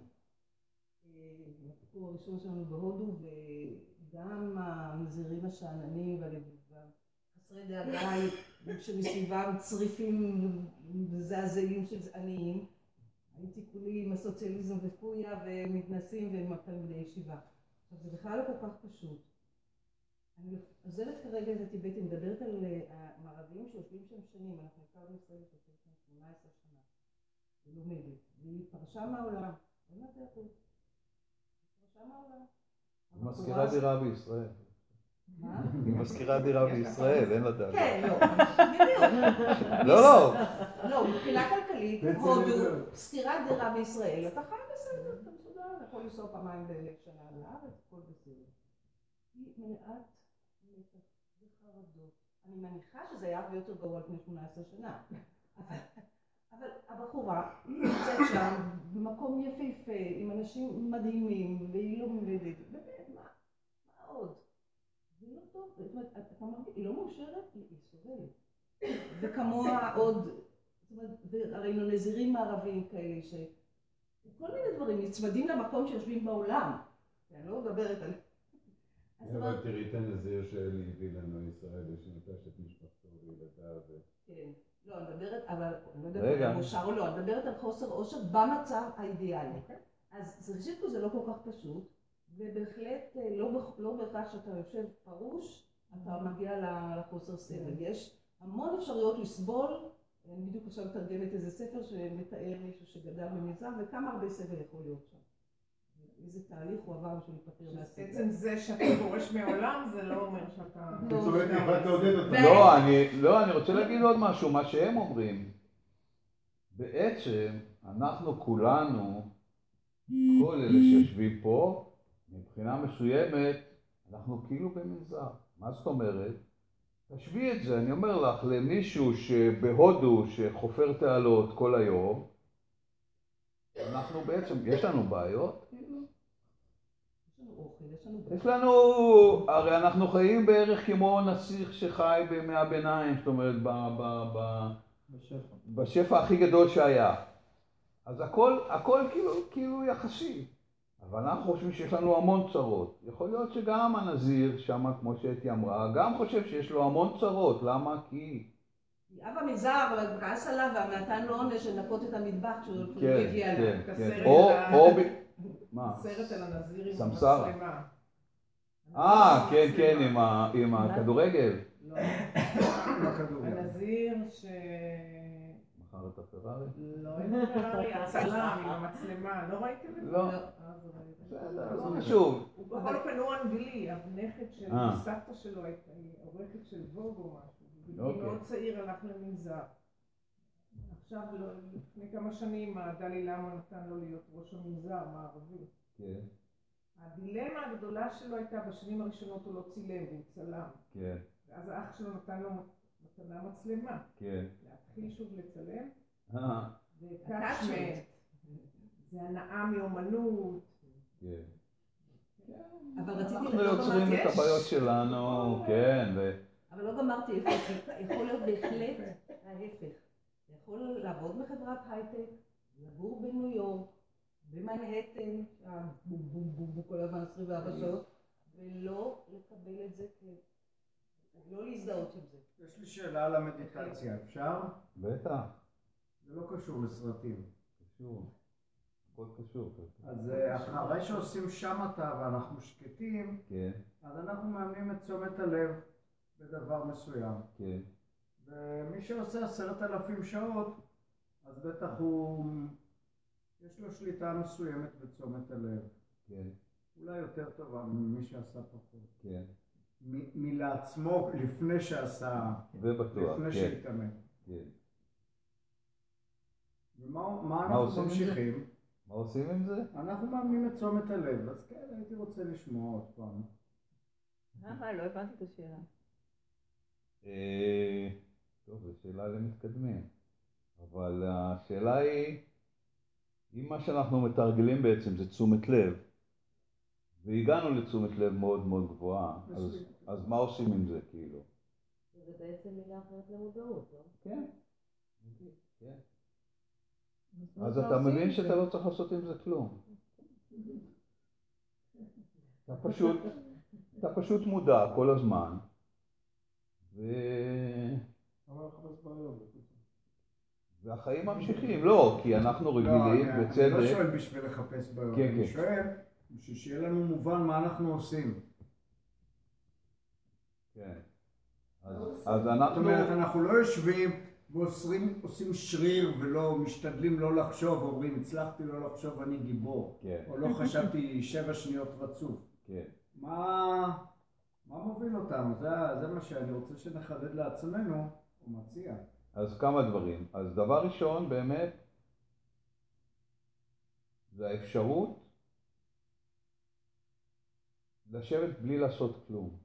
Speaker 2: בביקור הראשון שלנו בהודו, וגם הנזירים השאננים והחסרי דאגה שמסביבם צריפים וזעזעים של עניים, הייתי כולי עם הסוציאליזם ופויה ומתנסים ועם תלמידי ישיבה. עכשיו זה בכלל לא כל כך פשוט. אני עוזרת כרגע את הטיבטים, מדברת על המערבים שיושבים שם שנים, אנחנו הכרנו ישראל שיושבים שם שמונה עשרה שנה, ולומדת, והיא פרשה מהעולם, אין לה דעת, היא פרשה מהעולם.
Speaker 1: היא מזכירה דירה בישראל.
Speaker 2: מה?
Speaker 1: היא מזכירה דירה בישראל, אין לה דעת.
Speaker 2: כן, לא, בדיוק.
Speaker 1: לא, לא.
Speaker 2: לא, מבחינה כלכלית, הודו, סקירת דירה בישראל, אתה חי בסדר, אתה מסודר, אתה יכול לנסוע פעמיים בשנה לארץ, הכל בסדר. היא מלאת מתח וחרדות. אני מניחה שזה היה הרבה יותר גרוע לפני שמונה עשרה שנה. אבל הבחורה, היא נמצאת שם במקום יפהפה, עם אנשים מדהימים, והיא לא מולדת. באמת, מה? מה עוד? זה לא טוב. זאת אומרת, אתה מרגיש, היא לא מאושרת, היא סובלת. וכמוה עוד, זאת אומרת, הרי הם נזירים מערביים כאלה, שכל מיני דברים נצמדים למקום שיושבים בעולם. אני לא מדברת על...
Speaker 6: אבל תראי את הנזיר שאלי הביא לנו ישראל, שנטש את משפחתו וילדיו. כן,
Speaker 2: לא, אני מדברת, אבל אני לא יודעת אם מאושר או לא, אני מדברת על חוסר אושר במצב האידיאלי. אז ראשית פה זה לא כל כך פשוט, ובהחלט לא בהכרח שאתה יושב פרוש, אתה מגיע לחוסר סבל. יש המון אפשרויות לסבול, אני בדיוק עכשיו מתרגמת איזה ספר שמתאר מישהו שגדל במנזר, וכמה הרבה סבל יכול להיות שם. איזה תהליך הוא עבר בשביל להיפטר מהסבל.
Speaker 5: בעצם זה שאתה פורש מעולם, זה לא אומר שאתה...
Speaker 1: לא, אני רוצה להגיד עוד משהו, מה שהם אומרים. בעצם, אנחנו כולנו, כל אלה שיושבים פה, מבחינה מסוימת, אנחנו כאילו במנזר. מה זאת אומרת? תשווי את זה, אני אומר לך, למישהו שבהודו, שחופר תעלות כל היום, אנחנו בעצם, יש לנו בעיות, כאילו? יש לנו, הרי אנחנו חיים בערך כמו נסיך שחי בימי הביניים, זאת אומרת, בשפע הכי גדול שהיה. אז הכל, הכל כאילו, כאילו יחסי. אבל אנחנו חושבים שיש לנו המון צרות. יכול להיות שגם הנזיר שם, כמו שאתי אמרה, גם חושב שיש לו המון צרות. למה? כי...
Speaker 2: אב המנזר, אבל כעס עליו והנתן לו עונש לנקות את המטבח כשהוא
Speaker 1: כן,
Speaker 2: הגיע
Speaker 1: כן,
Speaker 2: אליו.
Speaker 1: כן. או, או... מה?
Speaker 5: סרט על הנזיר עם
Speaker 1: סמסרה.
Speaker 5: המצלמה.
Speaker 1: אה, כן, כן, עם הכדורגל.
Speaker 5: לא. הנזיר ש...
Speaker 1: מכר את הפרארי?
Speaker 5: לא, אין הפרארי, הצלם עם המצלמה. לא ראיתם את זה?
Speaker 1: לא. לא חשוב.
Speaker 5: הוא בכל אופן הוא אנגלי, הנכד של סבתא שלו הייתה עורכת של ווג או משהו. בגיל מאוד צעיר הלך למנזר. עכשיו, לפני כמה שנים, הדלי למה נתן לו להיות ראש המנזר, מערבי.
Speaker 1: כן.
Speaker 5: הדילמה הגדולה שלו הייתה, בשנים הראשונות הוא לא צילם, הוא צלם.
Speaker 1: כן.
Speaker 5: ואז האח שלו נתן לו מתנה מצלמה.
Speaker 1: כן.
Speaker 5: להתחיל שוב לצלם.
Speaker 1: אה.
Speaker 5: זה טאצ'מנט. זה הנאה מאומנות.
Speaker 1: כן.
Speaker 2: אבל רציתי
Speaker 1: אנחנו
Speaker 2: לא
Speaker 1: יוצרים
Speaker 2: גמרתי,
Speaker 1: את הבעיות שלנו, כן, ו...
Speaker 2: אבל לא גמרתי איפה, יכול להיות בהחלט ההפך. יכול לעבוד בחברת הייטק, לגור בניו יורק, במנהטן, בום בום בום בום כל הזמן עשרים וארבע שעות, ולא לקבל את זה, לא להזדהות עם זה.
Speaker 7: יש לי שאלה על המדיטציה, אפשר?
Speaker 1: בטח,
Speaker 7: זה לא קשור לסרטים.
Speaker 1: קשור. הכל קשור.
Speaker 7: אז אה, אחרי שעושים שמטה ואנחנו שקטים,
Speaker 1: כן,
Speaker 7: אז אנחנו מאמנים את תשומת הלב בדבר מסוים.
Speaker 1: כן.
Speaker 7: ומי שעושה עשרת אלפים שעות, אז בטח הוא, יש לו שליטה מסוימת בתשומת הלב.
Speaker 1: כן,
Speaker 7: אולי יותר טובה ממי שעשה פחות.
Speaker 1: כן.
Speaker 7: מ- מלעצמו לפני שעשה,
Speaker 1: זה בטוח,
Speaker 7: לפני
Speaker 1: כן,
Speaker 7: שהתאמן.
Speaker 1: כן.
Speaker 7: ומה מה
Speaker 1: מה
Speaker 7: אנחנו
Speaker 1: עושים עם זה?
Speaker 7: ממשיכים?
Speaker 1: מה עושים עם זה?
Speaker 7: אנחנו מאמנים את תשומת הלב, אז כן, הייתי רוצה לשמוע עוד פעם.
Speaker 4: אה, לא הבנתי את השאלה.
Speaker 1: אה, טוב, זו שאלה למתקדמים. אבל השאלה היא, אם מה שאנחנו מתרגלים בעצם זה תשומת לב, והגענו לתשומת לב מאוד מאוד גבוהה, אז, אז מה עושים עם זה, כאילו?
Speaker 8: זה בעצם מילה אחרת למודעות, לא?
Speaker 1: כן, כן.
Speaker 4: מה
Speaker 1: אז
Speaker 4: אתה
Speaker 1: אתה
Speaker 4: עושה
Speaker 1: מבין
Speaker 4: עם
Speaker 1: שאתה
Speaker 4: זה?
Speaker 1: לא צריך לעשות עם זה כלום. אתה פשוט, אתה פשוט מודע כל הזמן, ו...
Speaker 3: אבל לחפש בעיות.
Speaker 1: והחיים ממשיכים. לא, כי אנחנו
Speaker 7: לא,
Speaker 1: רגילים,
Speaker 7: אני- אני
Speaker 1: בצדק.
Speaker 7: לא שואל בשביל לחפש בעיות,
Speaker 1: כן,
Speaker 7: אני
Speaker 1: כן.
Speaker 7: שואל בשביל שיהיה לנו מובן מה אנחנו עושים.
Speaker 1: כן. אז, אז
Speaker 7: זאת
Speaker 1: אנחנו...
Speaker 7: אומרת, אנחנו לא יושבים ועושים עושים שריר ולא משתדלים לא לחשוב, אומרים הצלחתי לא לחשוב אני גיבור,
Speaker 1: כן,
Speaker 7: או לא חשבתי שבע שניות רצוף.
Speaker 1: כן.
Speaker 7: מה, מה מוביל אותנו? זה, זה מה שאני רוצה שנחדד לעצמנו, או מציע.
Speaker 1: אז כמה דברים. אז דבר ראשון, באמת, זה האפשרות לשבת בלי לעשות כלום.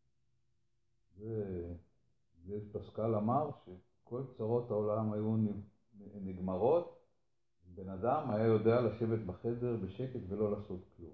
Speaker 1: זה, זה פסקל אמר שכל צרות העולם היו נגמרות, בן אדם היה יודע לשבת בחדר בשקט ולא לעשות כלום.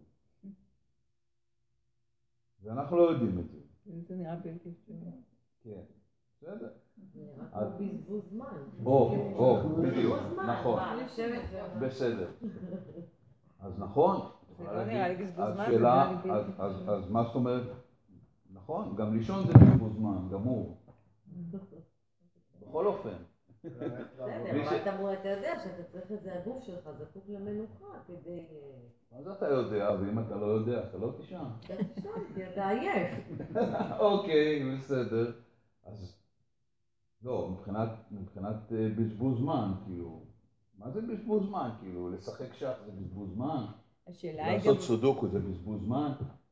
Speaker 1: ואנחנו לא יודעים את זה.
Speaker 4: זה נראה בלתי אפשרי.
Speaker 1: כן, בסדר.
Speaker 8: זה נראה
Speaker 1: אז-
Speaker 8: כמו בזבוז זמן.
Speaker 1: או, או, בדיוק,
Speaker 8: בזבוז זמן,
Speaker 1: נכון.
Speaker 8: מה, לשבת ו-
Speaker 1: בסדר. אז נכון.
Speaker 4: זה לא נראה לי בזבוז זמן, זה
Speaker 1: השאלה,
Speaker 4: נראה לי
Speaker 1: אז,
Speaker 4: בלתי
Speaker 1: אז,
Speaker 4: אפשרי.
Speaker 1: אז מה זאת אומרת? נכון, גם לישון זה בזבוז זמן, גמור. בכל אופן.
Speaker 8: בסדר,
Speaker 1: מי ש-
Speaker 8: אבל אתה אמור- אתה יודע שאתה צריך את זה, הגוף שלך זקוק למנוחה כדי... אה,
Speaker 1: מה זה אתה יודע, ואם אתה לא יודע, אתה לא תישן.
Speaker 8: אתה תשאל, כי אתה עייף.
Speaker 1: אוקיי, בסדר. אז, לא, מבחינת, מבחינת אה, בזבוז זמן, כאילו, מה זה בזבוז זמן? כאילו, לשחק שח זה בזבוז זמן?
Speaker 4: השאלה היא גם...
Speaker 1: לעשות סודוקו זה בזבוז זמן?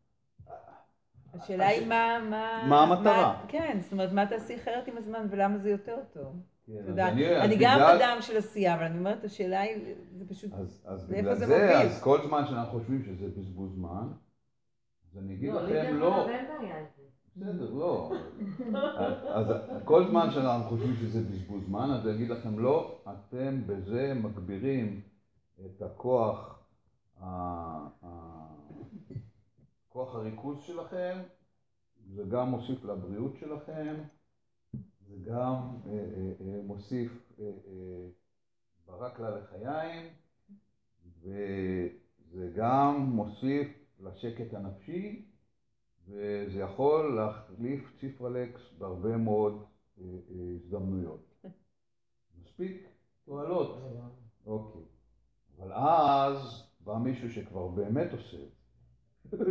Speaker 4: השאלה היא מה... מה
Speaker 1: מה המטרה?
Speaker 4: כן, זאת אומרת, מה תעשי אחרת עם הזמן ולמה זה יותר טוב?
Speaker 1: כן,
Speaker 4: אתה
Speaker 1: אז
Speaker 4: יודע,
Speaker 1: אני- אז
Speaker 4: אני גם
Speaker 1: בגלל-
Speaker 4: אדם של עשייה, אבל אני אומרת, השאלה היא, זה פשוט...
Speaker 1: אז, אז
Speaker 4: לאיפה
Speaker 1: בגלל
Speaker 4: זה
Speaker 1: זה,
Speaker 4: מוביל?
Speaker 1: אז כל זמן שאנחנו חושבים שזה בזבוז זמן, אז אני אגיד
Speaker 8: לא, לי
Speaker 1: לכם
Speaker 8: דרך
Speaker 1: לא.
Speaker 8: אגב אין בעיה עם זה.
Speaker 1: בסדר, לא. אז כל זמן שאנחנו חושבים שזה בזבוז זמן, אז אני אגיד לכם לא, אתם בזה מגבירים את הכוח, ה- ה- כוח הריכוז שלכם, זה גם מוסיף לבריאות שלכם, זה גם אה, אה, אה, מוסיף אה, אה, ברק לה לחיים, וזה גם מוסיף לשקט הנפשי, וזה יכול להחליף ציפרלקס בהרבה מאוד אה, אה, הזדמנויות. מספיק תועלות. אוקיי. אבל אז בא מישהו שכבר באמת עושה את זה.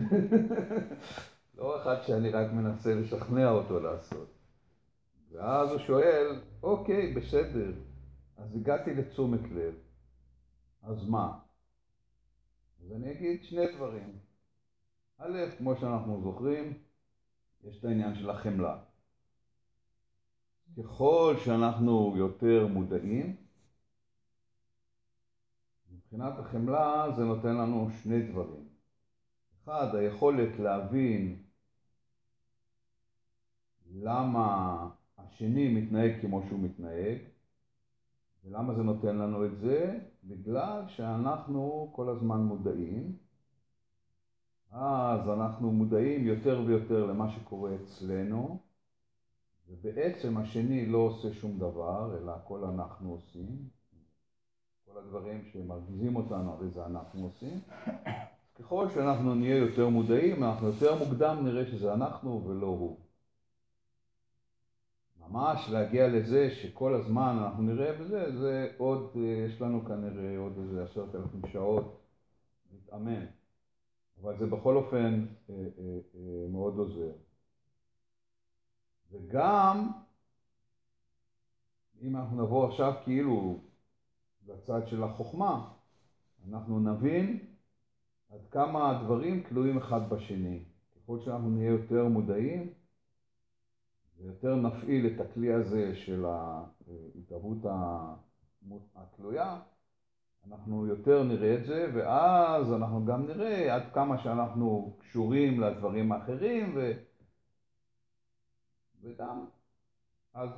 Speaker 1: לא אחד שאני רק מנסה לשכנע אותו לעשות. ואז הוא שואל, אוקיי, בסדר, אז הגעתי לתשומת לב, אז מה? אז אני אגיד שני דברים. א', כמו שאנחנו זוכרים, יש את העניין של החמלה. ככל שאנחנו יותר מודעים, מבחינת החמלה זה נותן לנו שני דברים. אחד, היכולת להבין למה השני מתנהג כמו שהוא מתנהג, ולמה זה נותן לנו את זה? בגלל שאנחנו כל הזמן מודעים, אז אנחנו מודעים יותר ויותר למה שקורה אצלנו, ובעצם השני לא עושה שום דבר, אלא הכל אנחנו עושים. כל הדברים שמרגיזים אותנו, הרי זה אנחנו עושים. ככל שאנחנו נהיה יותר מודעים, אנחנו יותר מוקדם נראה שזה אנחנו ולא הוא. ממש להגיע לזה שכל הזמן אנחנו נראה בזה, זה עוד, יש לנו כנראה עוד איזה עשרת אלפים שעות להתאמן. אבל זה בכל אופן אה, אה, אה, מאוד עוזר. וגם, אם אנחנו נבוא עכשיו כאילו לצד של החוכמה, אנחנו נבין עד כמה הדברים תלויים אחד בשני. ככל שאנחנו נהיה יותר מודעים, ויותר נפעיל את הכלי הזה של ההתערבות התלויה, אנחנו יותר נראה את זה, ואז אנחנו גם נראה עד כמה שאנחנו קשורים לדברים האחרים, ו... וגם, אז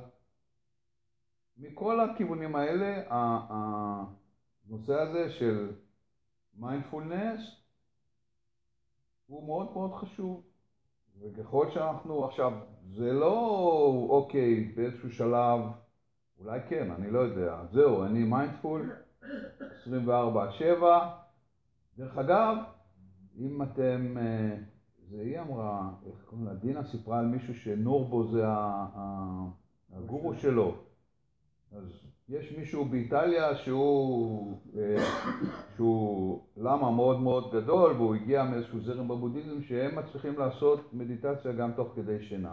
Speaker 1: מכל הכיוונים האלה, הנושא הזה של מיינדפולנס הוא מאוד מאוד חשוב. וככל שאנחנו עכשיו, זה לא אוקיי באיזשהו שלב, אולי כן, אני לא יודע, זהו, אני מיינדפול, עשרים וארבע שבע. דרך אגב, אם אתם, זה היא אמרה, איך קוראים לה, דינה סיפרה על מישהו שנורבו זה הגורו שלו. אז יש מישהו באיטליה שהוא, שהוא למה מאוד מאוד גדול, והוא הגיע מאיזשהו זרם בבודהיזם, שהם מצליחים לעשות מדיטציה גם תוך כדי שינה.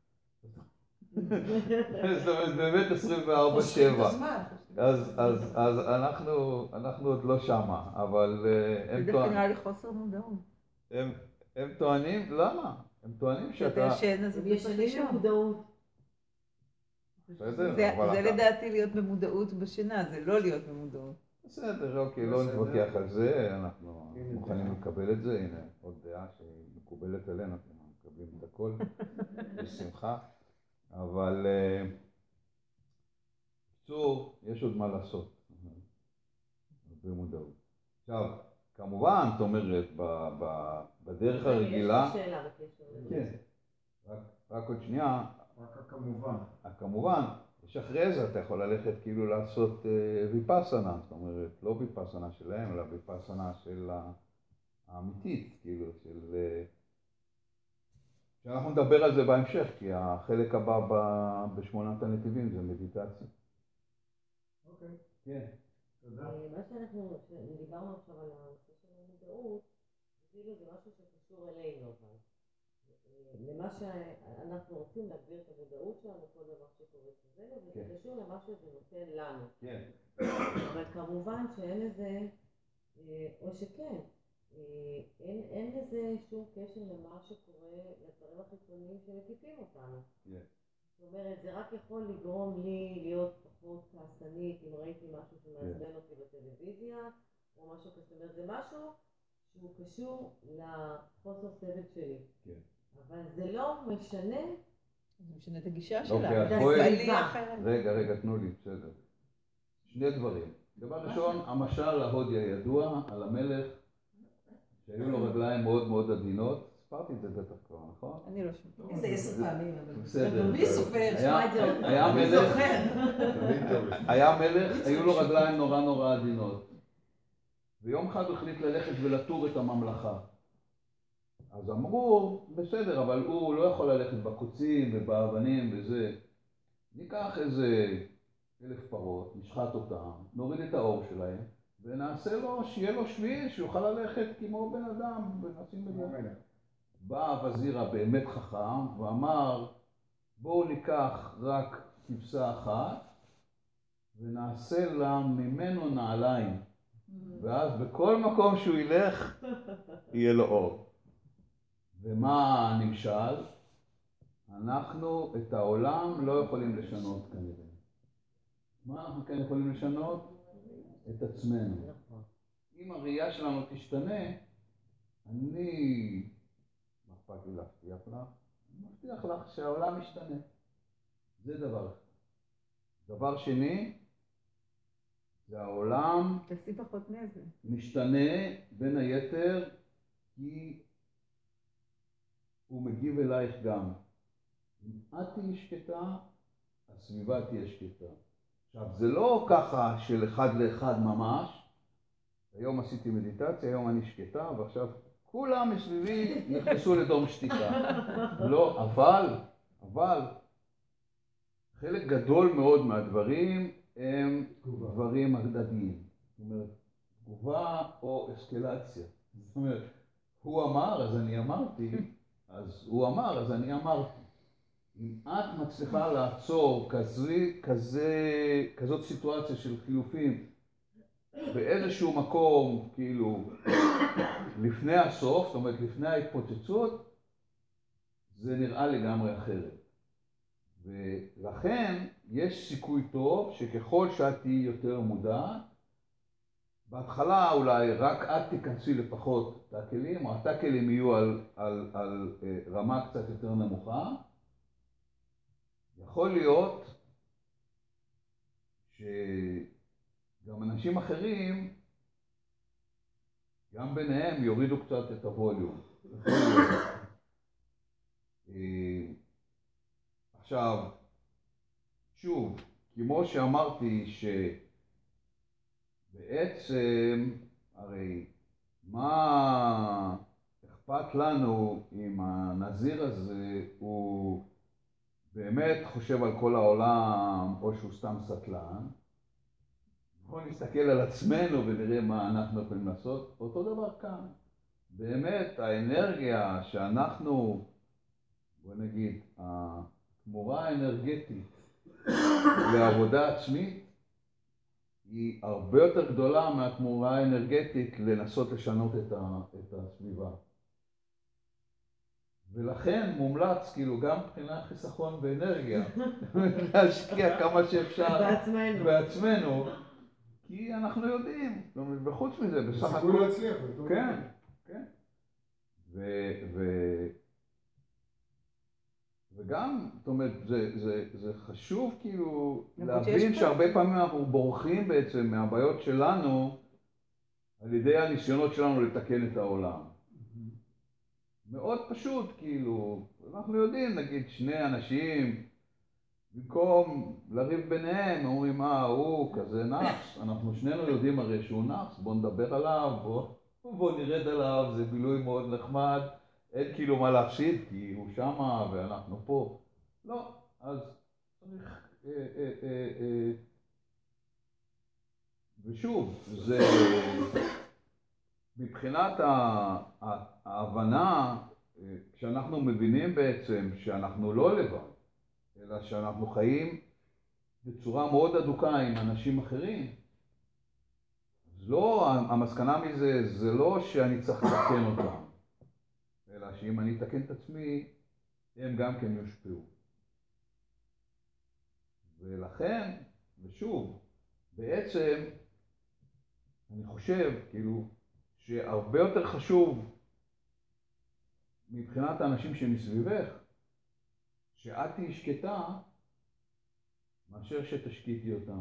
Speaker 1: זאת אומרת, באמת עשרים וארבע שבע. אז, אז, אז אנחנו, אנחנו עוד לא שמה, אבל הם
Speaker 4: זה דווקא נראה לי חוסר מודעות.
Speaker 1: הם, הם טוענים, למה? הם טוענים שאתה...
Speaker 4: שאתה ישן, אז אתה צריך לישון.
Speaker 8: מודעות.
Speaker 1: בסדר,
Speaker 4: זה,
Speaker 1: אבל
Speaker 4: זה
Speaker 1: אתה...
Speaker 4: לדעתי להיות במודעות בשינה, זה לא להיות במודעות.
Speaker 1: בסדר, אוקיי, לא נתווכח על זה, אנחנו מוכנים לקבל את זה, הנה, עוד דעה שמקובלת עלינו, אנחנו מקבלים את הכל בשמחה, אבל בקיצור, יש עוד מה לעשות, במודעות. עכשיו, כמובן, זאת אומרת, בדרך הרגילה...
Speaker 8: יש לי שאלה בקשר לזה.
Speaker 1: כן, רק עוד שנייה.
Speaker 7: רק הכמובן.
Speaker 1: כמובן, יש אחרי זה אתה יכול ללכת כאילו לעשות ויפאסנה, זאת אומרת, לא ויפאסנה שלהם, אלא ויפאסנה של האמיתית, כאילו, של... שאנחנו נדבר על זה בהמשך, כי החלק הבא בשמונת הנתיבים זה מדיטציה.
Speaker 7: אוקיי.
Speaker 1: כן.
Speaker 7: תודה.
Speaker 8: מה שאנחנו, דיברנו עכשיו על הנושא של המודעות, כאילו זה משהו שקשור אלינו, אבל למה שאנחנו רוצים להגביר את המודעות שלנו, כל דבר שקורה סביבנו, וזה קשור למה שזה נותן לנו.
Speaker 1: כן.
Speaker 8: אבל כמובן שאין לזה, או שכן, אין, אין לזה שום קשר למה שקורה לדברים החיצוניים שמקיפים אותנו.
Speaker 1: כן.
Speaker 8: זאת אומרת, זה רק יכול לגרום לי להיות פחות כעסנית אם ראיתי משהו שמעצבן אותי בטלוויזיה, או משהו כזה. זאת אומרת, זה משהו שהוא קשור לחוסר סבל שלי.
Speaker 1: כן.
Speaker 8: אבל זה לא משנה.
Speaker 4: זה משנה את הגישה שלה.
Speaker 1: אוקיי, אז בואי... רגע, רגע, תנו לי, בסדר. שני דברים. דבר ראשון, המשל ההודי הידוע על המלך, שהיו לו רגליים מאוד מאוד עדינות. ספרתי את זה בטח כבר, נכון?
Speaker 4: אני לא שומעת.
Speaker 2: איזה עשר פעמים, אבל
Speaker 1: בסדר.
Speaker 2: מי סופר? שמע את זה עוד.
Speaker 1: היה
Speaker 2: מי
Speaker 1: מלך,
Speaker 2: זוכר?
Speaker 1: היה מלך, היו לו רגליים נורא נורא עדינות. ויום אחד הוא החליט ללכת ולטור את הממלכה. אז אמרו, בסדר, אבל הוא לא יכול ללכת בקוצים ובאבנים וזה. ניקח איזה אלף פרות, נשחט אותם, נוריד את האור שלהם, ונעשה לו, שיהיה לו שביל, שיוכל ללכת כמו בן אדם, ונשים בזה. בא הווזיר הבאמת חכם, ואמר, בואו ניקח רק כבשה אחת, ונעשה לה ממנו נעליים. ואז בכל מקום שהוא ילך, יהיה לו אור. ומה נמשל? אנחנו את העולם לא יכולים לשנות כנראה. מה אנחנו כן יכולים לשנות? את עצמנו. אם הראייה שלנו תשתנה, אני, מה אכפת לי להבטיח לך? אני מבטיח לך שהעולם משתנה. זה דבר. דבר שני, זה העולם
Speaker 4: תעשי פחות נזק.
Speaker 1: משתנה בין היתר כי הוא מגיב אלייך גם. אם את תהיי שקטה, הסביבה תהיה שקטה. עכשיו, זה לא ככה של אחד לאחד ממש. היום עשיתי מדיטציה, היום אני שקטה, ועכשיו כולם מסביבי נכנסו לדום שתיקה. לא, אבל, אבל, חלק גדול מאוד מהדברים הם דברים הדדיים. זאת אומרת, תגובה או אסקלציה. זאת אומרת, הוא אמר, אז אני אמרתי, אז הוא אמר, אז אני אמרתי. אם את מצליחה לעצור כזה, כזה, כזאת סיטואציה של חילופים באיזשהו מקום, כאילו, לפני הסוף, זאת אומרת, לפני ההתפוצצות, זה נראה לגמרי אחרת. ולכן יש סיכוי טוב שככל שאת תהיי יותר מודעת, בהתחלה אולי רק את תיכנסי לפחות טאקלים, או הטאקלים יהיו על, על, על רמה קצת יותר נמוכה. יכול להיות שגם אנשים אחרים, גם ביניהם יורידו קצת את הווליום. עכשיו, שוב, כמו שאמרתי שבעצם, הרי מה אכפת לנו אם הנזיר הזה הוא באמת חושב על כל העולם או שהוא סתם סטלן? בואו נסתכל על עצמנו ונראה מה אנחנו יכולים לעשות. אותו דבר כאן. באמת האנרגיה שאנחנו, בוא נגיד, התמורה האנרגטית לעבודה עצמית היא הרבה יותר גדולה מהתמורה האנרגטית לנסות לשנות את הסביבה. ולכן מומלץ, כאילו, גם מבחינת חיסכון באנרגיה, להשקיע כמה שאפשר
Speaker 8: בעצמנו.
Speaker 1: בעצמנו, כי אנחנו יודעים, וחוץ מזה, בסך הכל...
Speaker 6: סיכוי להצליח.
Speaker 1: כן, כן. ו... ו... וגם, זאת אומרת, זה, זה, זה חשוב כאילו להבין שהרבה פעמים אנחנו בורחים בעצם מהבעיות שלנו על ידי הניסיונות שלנו לתקן את העולם. מאוד פשוט, כאילו, אנחנו יודעים, נגיד, שני אנשים, במקום לריב ביניהם, אומרים, אה, הוא כזה נאחס, אנחנו שנינו יודעים הרי שהוא נאחס, בוא נדבר עליו, בוא, בוא נרד עליו, זה בילוי מאוד נחמד, אין כאילו מה להפסיד, כי הוא שמה ואנחנו פה. לא, אז צריך... אה, אה, אה, אה, ושוב, זה... מבחינת ההבנה, כשאנחנו מבינים בעצם שאנחנו לא לבד, אלא שאנחנו חיים בצורה מאוד אדוקה עם אנשים אחרים, אז לא, המסקנה מזה זה לא שאני צריך לתקן אותם, אלא שאם אני אתקן את עצמי, הם גם כן יושפעו. ולכן, ושוב, בעצם, אני חושב, כאילו, שהרבה יותר חשוב מבחינת האנשים שמסביבך, שאת תהיי שקטה, מאשר שתשקיטי אותם.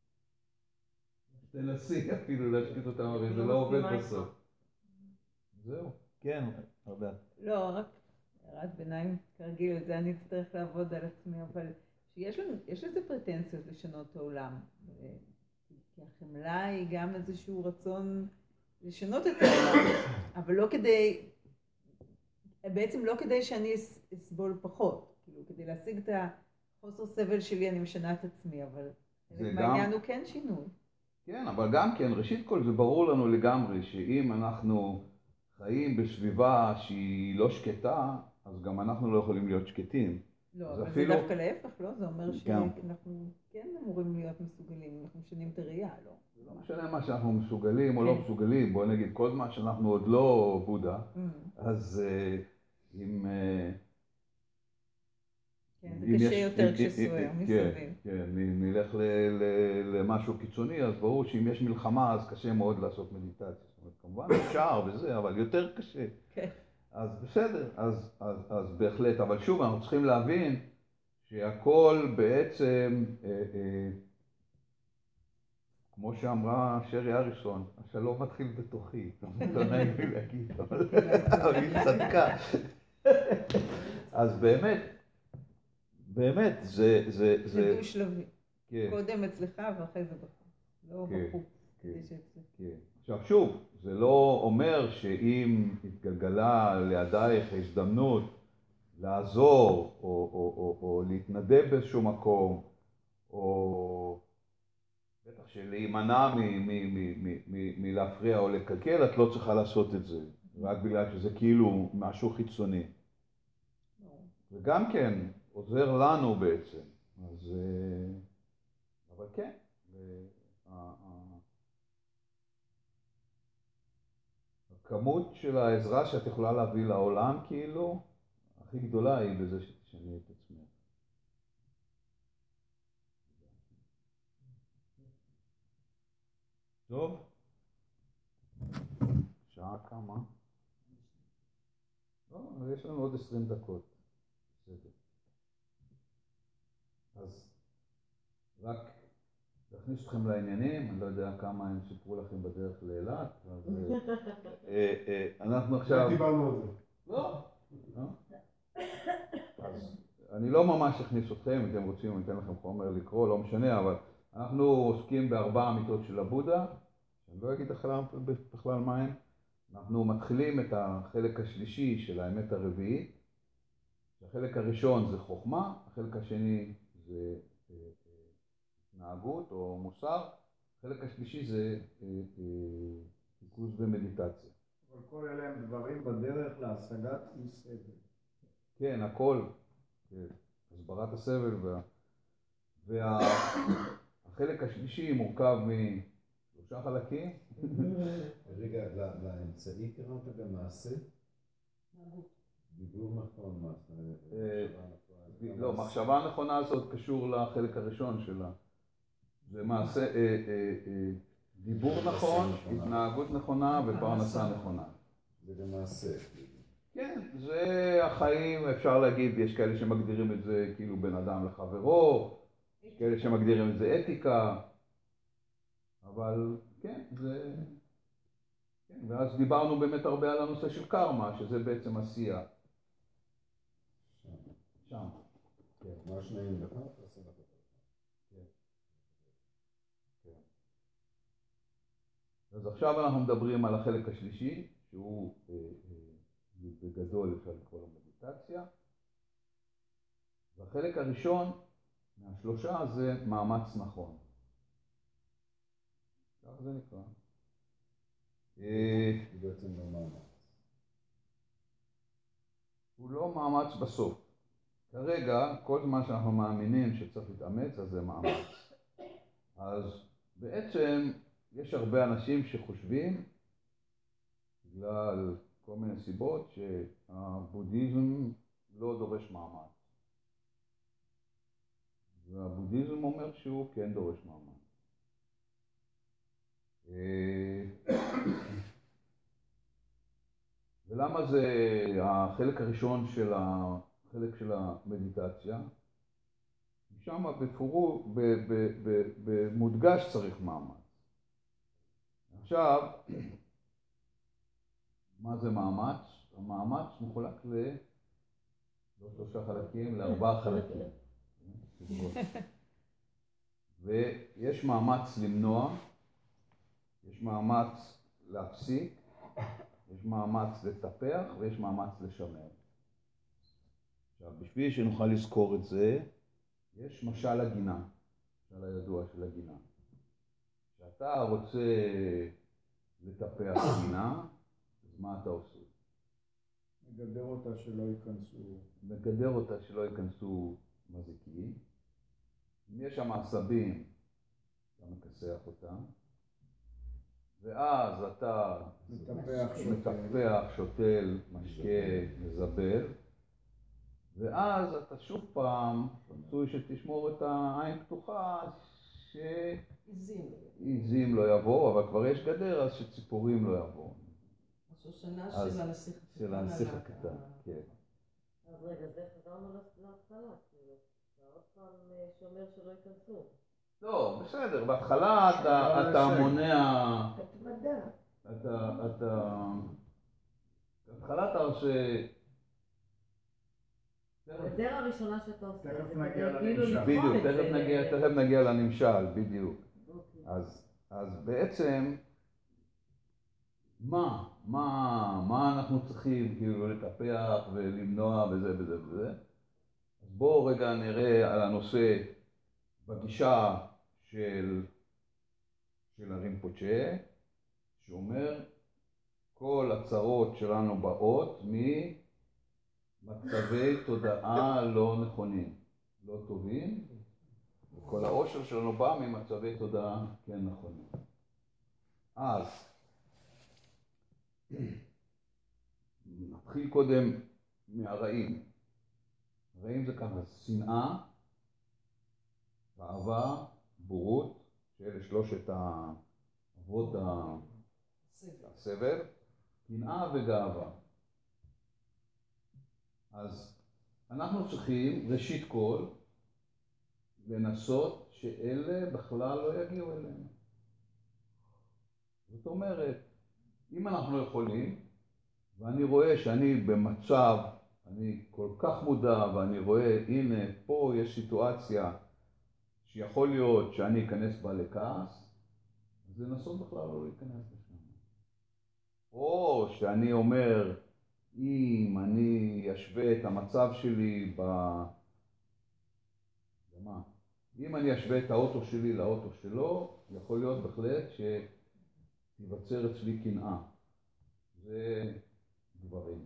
Speaker 1: תנסי אפילו להשקיט אותם, הרי זה לא עובד בסוף. זהו.
Speaker 3: כן, הרבה.
Speaker 4: לא, רק הערת ביניים, כרגיל, את זה אני אצטרך לעבוד על עצמי, אבל שיש לנו, יש לזה פרטנציות לשנות את העולם. כי החמלה היא גם איזשהו רצון לשנות את העולם, אבל לא כדי, בעצם לא כדי שאני אסבול פחות, כאילו כדי להשיג את החוסר סבל שלי אני משנה את עצמי, אבל העניין הוא כן שינוי.
Speaker 1: כן, אבל גם כן, ראשית כל זה ברור לנו לגמרי שאם אנחנו חיים בסביבה שהיא לא שקטה, אז גם אנחנו לא יכולים להיות שקטים.
Speaker 4: לא, אבל זה דווקא להפך, לא? זה אומר שאנחנו כן אמורים להיות מסוגלים, אנחנו משנים את הראייה, לא?
Speaker 1: זה לא משנה מה שאנחנו מסוגלים או לא מסוגלים, בוא נגיד, כל מה שאנחנו עוד לא בודה, אז אם...
Speaker 4: כן, זה קשה יותר כשסוער מסביב.
Speaker 1: כן, נלך למשהו קיצוני, אז ברור שאם יש מלחמה, אז קשה מאוד לעשות מדיטציה. זאת אומרת, כמובן אפשר וזה, אבל יותר קשה.
Speaker 4: כן.
Speaker 1: אז בסדר, אז, אז, אז בהחלט, אבל שוב, אנחנו צריכים להבין שהכל בעצם, אה, אה, כמו שאמרה שרי אריסון, השלום מתחיל בתוכי, לא נעים לי להגיד, אבל היא צדקה. אז באמת, באמת, זה... זה,
Speaker 4: זה דו-שלבי.
Speaker 1: כן.
Speaker 4: קודם אצלך ואחרי זה בחוץ. לא
Speaker 1: כן,
Speaker 4: בחוץ.
Speaker 1: כן,
Speaker 4: כדי שאצלך.
Speaker 1: כן. עכשיו שוב, זה לא אומר שאם התגלגלה לידייך הזדמנות לעזור או, או, או, או להתנדב באיזשהו מקום, או בטח שלהימנע מלהפריע או לקלקל, את לא צריכה לעשות את זה, רק בגלל שזה כאילו משהו חיצוני. וגם כן עוזר לנו בעצם. אז, אבל כן, הכמות של העזרה שאת יכולה להביא לעולם כאילו, הכי גדולה היא בזה שתשני את עצמך. טוב? שעה כמה? לא, יש לנו עוד עשרים דקות. בסדר. אז רק להכניס אתכם לעניינים, אני לא יודע כמה הם סיפרו לכם בדרך לאילת, אז אנחנו עכשיו...
Speaker 6: דיברנו על זה.
Speaker 1: לא, לא. אז אני לא ממש אכניס אתכם, אם אתם רוצים, אני אתן לכם חומר לקרוא, לא משנה, אבל אנחנו עוסקים בארבע אמיתות של הבודה, אני לא אגיד בכלל מה הם. אנחנו מתחילים את החלק השלישי של האמת הרביעית. החלק הראשון זה חוכמה, החלק השני זה התנהגות או מוסר, החלק השלישי זה ריכוז ומדיטציה.
Speaker 7: אבל כל אלה הם דברים בדרך להשגת אי סבל.
Speaker 1: כן, הכל. כן. הסברת הסבל וה... והחלק השלישי מורכב משלושה חלקים.
Speaker 6: רגע, לאמצעי קראת גם מעשה? דיבור נכון, מעשה.
Speaker 1: לא, מחשבה נכונה זה עוד קשור לחלק הראשון שלה. זה מעשה, דיבור נכון, התנהגות נכונה ופרנסה נכונה.
Speaker 6: זה גם מעשה.
Speaker 1: כן, זה החיים, אפשר להגיד, יש כאלה שמגדירים את זה כאילו בין אדם לחברו, יש כאלה שמגדירים את זה אתיקה, אבל כן, זה... כן, ואז דיברנו באמת הרבה על הנושא של קרמה, שזה בעצם עשייה. שם.
Speaker 6: כן, מה שניים לך? תעשה לך.
Speaker 1: כן. כן. אז עכשיו אנחנו מדברים על החלק השלישי, שהוא בגדול אפשר לקרוא לו מדיטציה. והחלק הראשון מהשלושה זה מאמץ נכון. כך זה נקרא.
Speaker 6: הוא בעצם לא מאמץ.
Speaker 1: הוא לא מאמץ בסוף. כרגע, כל זמן שאנחנו מאמינים שצריך להתאמץ, אז זה מאמץ. אז בעצם יש הרבה אנשים שחושבים, בגלל כל מיני סיבות, שהבודהיזם לא דורש מאמץ. והבודהיזם אומר שהוא כן דורש מאמץ. ולמה זה החלק הראשון של החלק של המדיטציה? שם בפורו, במודגש צריך מאמץ. עכשיו, מה זה מאמץ? המאמץ מחולק ל... לא שלושה חלקים, לארבעה חלקים. ויש מאמץ למנוע, יש מאמץ להפסיק, יש מאמץ לטפח ויש מאמץ לשמר. עכשיו, בשביל שנוכל לזכור את זה, יש משל הגינה, משל הידוע של הגינה. כשאתה רוצה לטפח גינה, אז מה אתה עושה?
Speaker 7: מגדר אותה שלא ייכנסו.
Speaker 1: מגדר אותה שלא ייכנסו מזיקים. אם יש שם עשבים, אתה מכסח אותם. ואז אתה מטפח, שותל, משקה, מזבל. ואז אתה שוב פעם, רצוי שתשמור את העין פתוחה, שעיזים לא יבואו, אבל כבר יש גדר, אז שציפורים לא יבואו.
Speaker 2: השושנה של הנסיך הקטן.
Speaker 1: כן.
Speaker 8: אז רגע, זה חזרנו להתחלה, כאילו, אתה עוד פעם שומר שלא ייכנסו.
Speaker 1: לא, בסדר, בהתחלה אתה מונע...
Speaker 2: התמדה.
Speaker 1: אתה... בהתחלה אתה עושה
Speaker 8: הדרך הראשונה שאתה עושה,
Speaker 7: תכף
Speaker 8: זה
Speaker 7: נגיע
Speaker 8: כאילו
Speaker 7: לנמשל.
Speaker 8: לבחון
Speaker 1: בדיוק,
Speaker 8: את
Speaker 1: תכף
Speaker 8: זה.
Speaker 1: נגיע, תכף נגיע לנמשל, בדיוק.
Speaker 8: אוקיי.
Speaker 1: אז, אז בעצם, מה, מה, מה אנחנו צריכים כאילו לטפח ולמנוע וזה וזה וזה? אז בואו רגע נראה על הנושא בגישה של, של הרינפוצ'ה, שאומר, כל הצרות שלנו באות ממצבי תודעה לא נכונים, לא טובים, וכל העושר שלנו בא ממצבי תודעה כן נכונים. אז נתחיל קודם מהרעים. הרעים זה ככה, שנאה, אהבה, בורות, שאלה שלושת אבות הסבל, קנאה וגאווה. אז אנחנו צריכים, ראשית כל, לנסות שאלה בכלל לא יגיעו אלינו. זאת אומרת, אם אנחנו יכולים, ואני רואה שאני במצב, אני כל כך מודע, ואני רואה, הנה, פה יש סיטואציה שיכול להיות שאני אכנס בה לכעס, אז לנסות בכלל לא להיכנס לשם. או שאני אומר, אם אני אשווה את המצב שלי ב... במה? אם אני אשווה את האוטו שלי לאוטו שלו, יכול להיות בהחלט שתיווצר אצלי קנאה. זה גברים.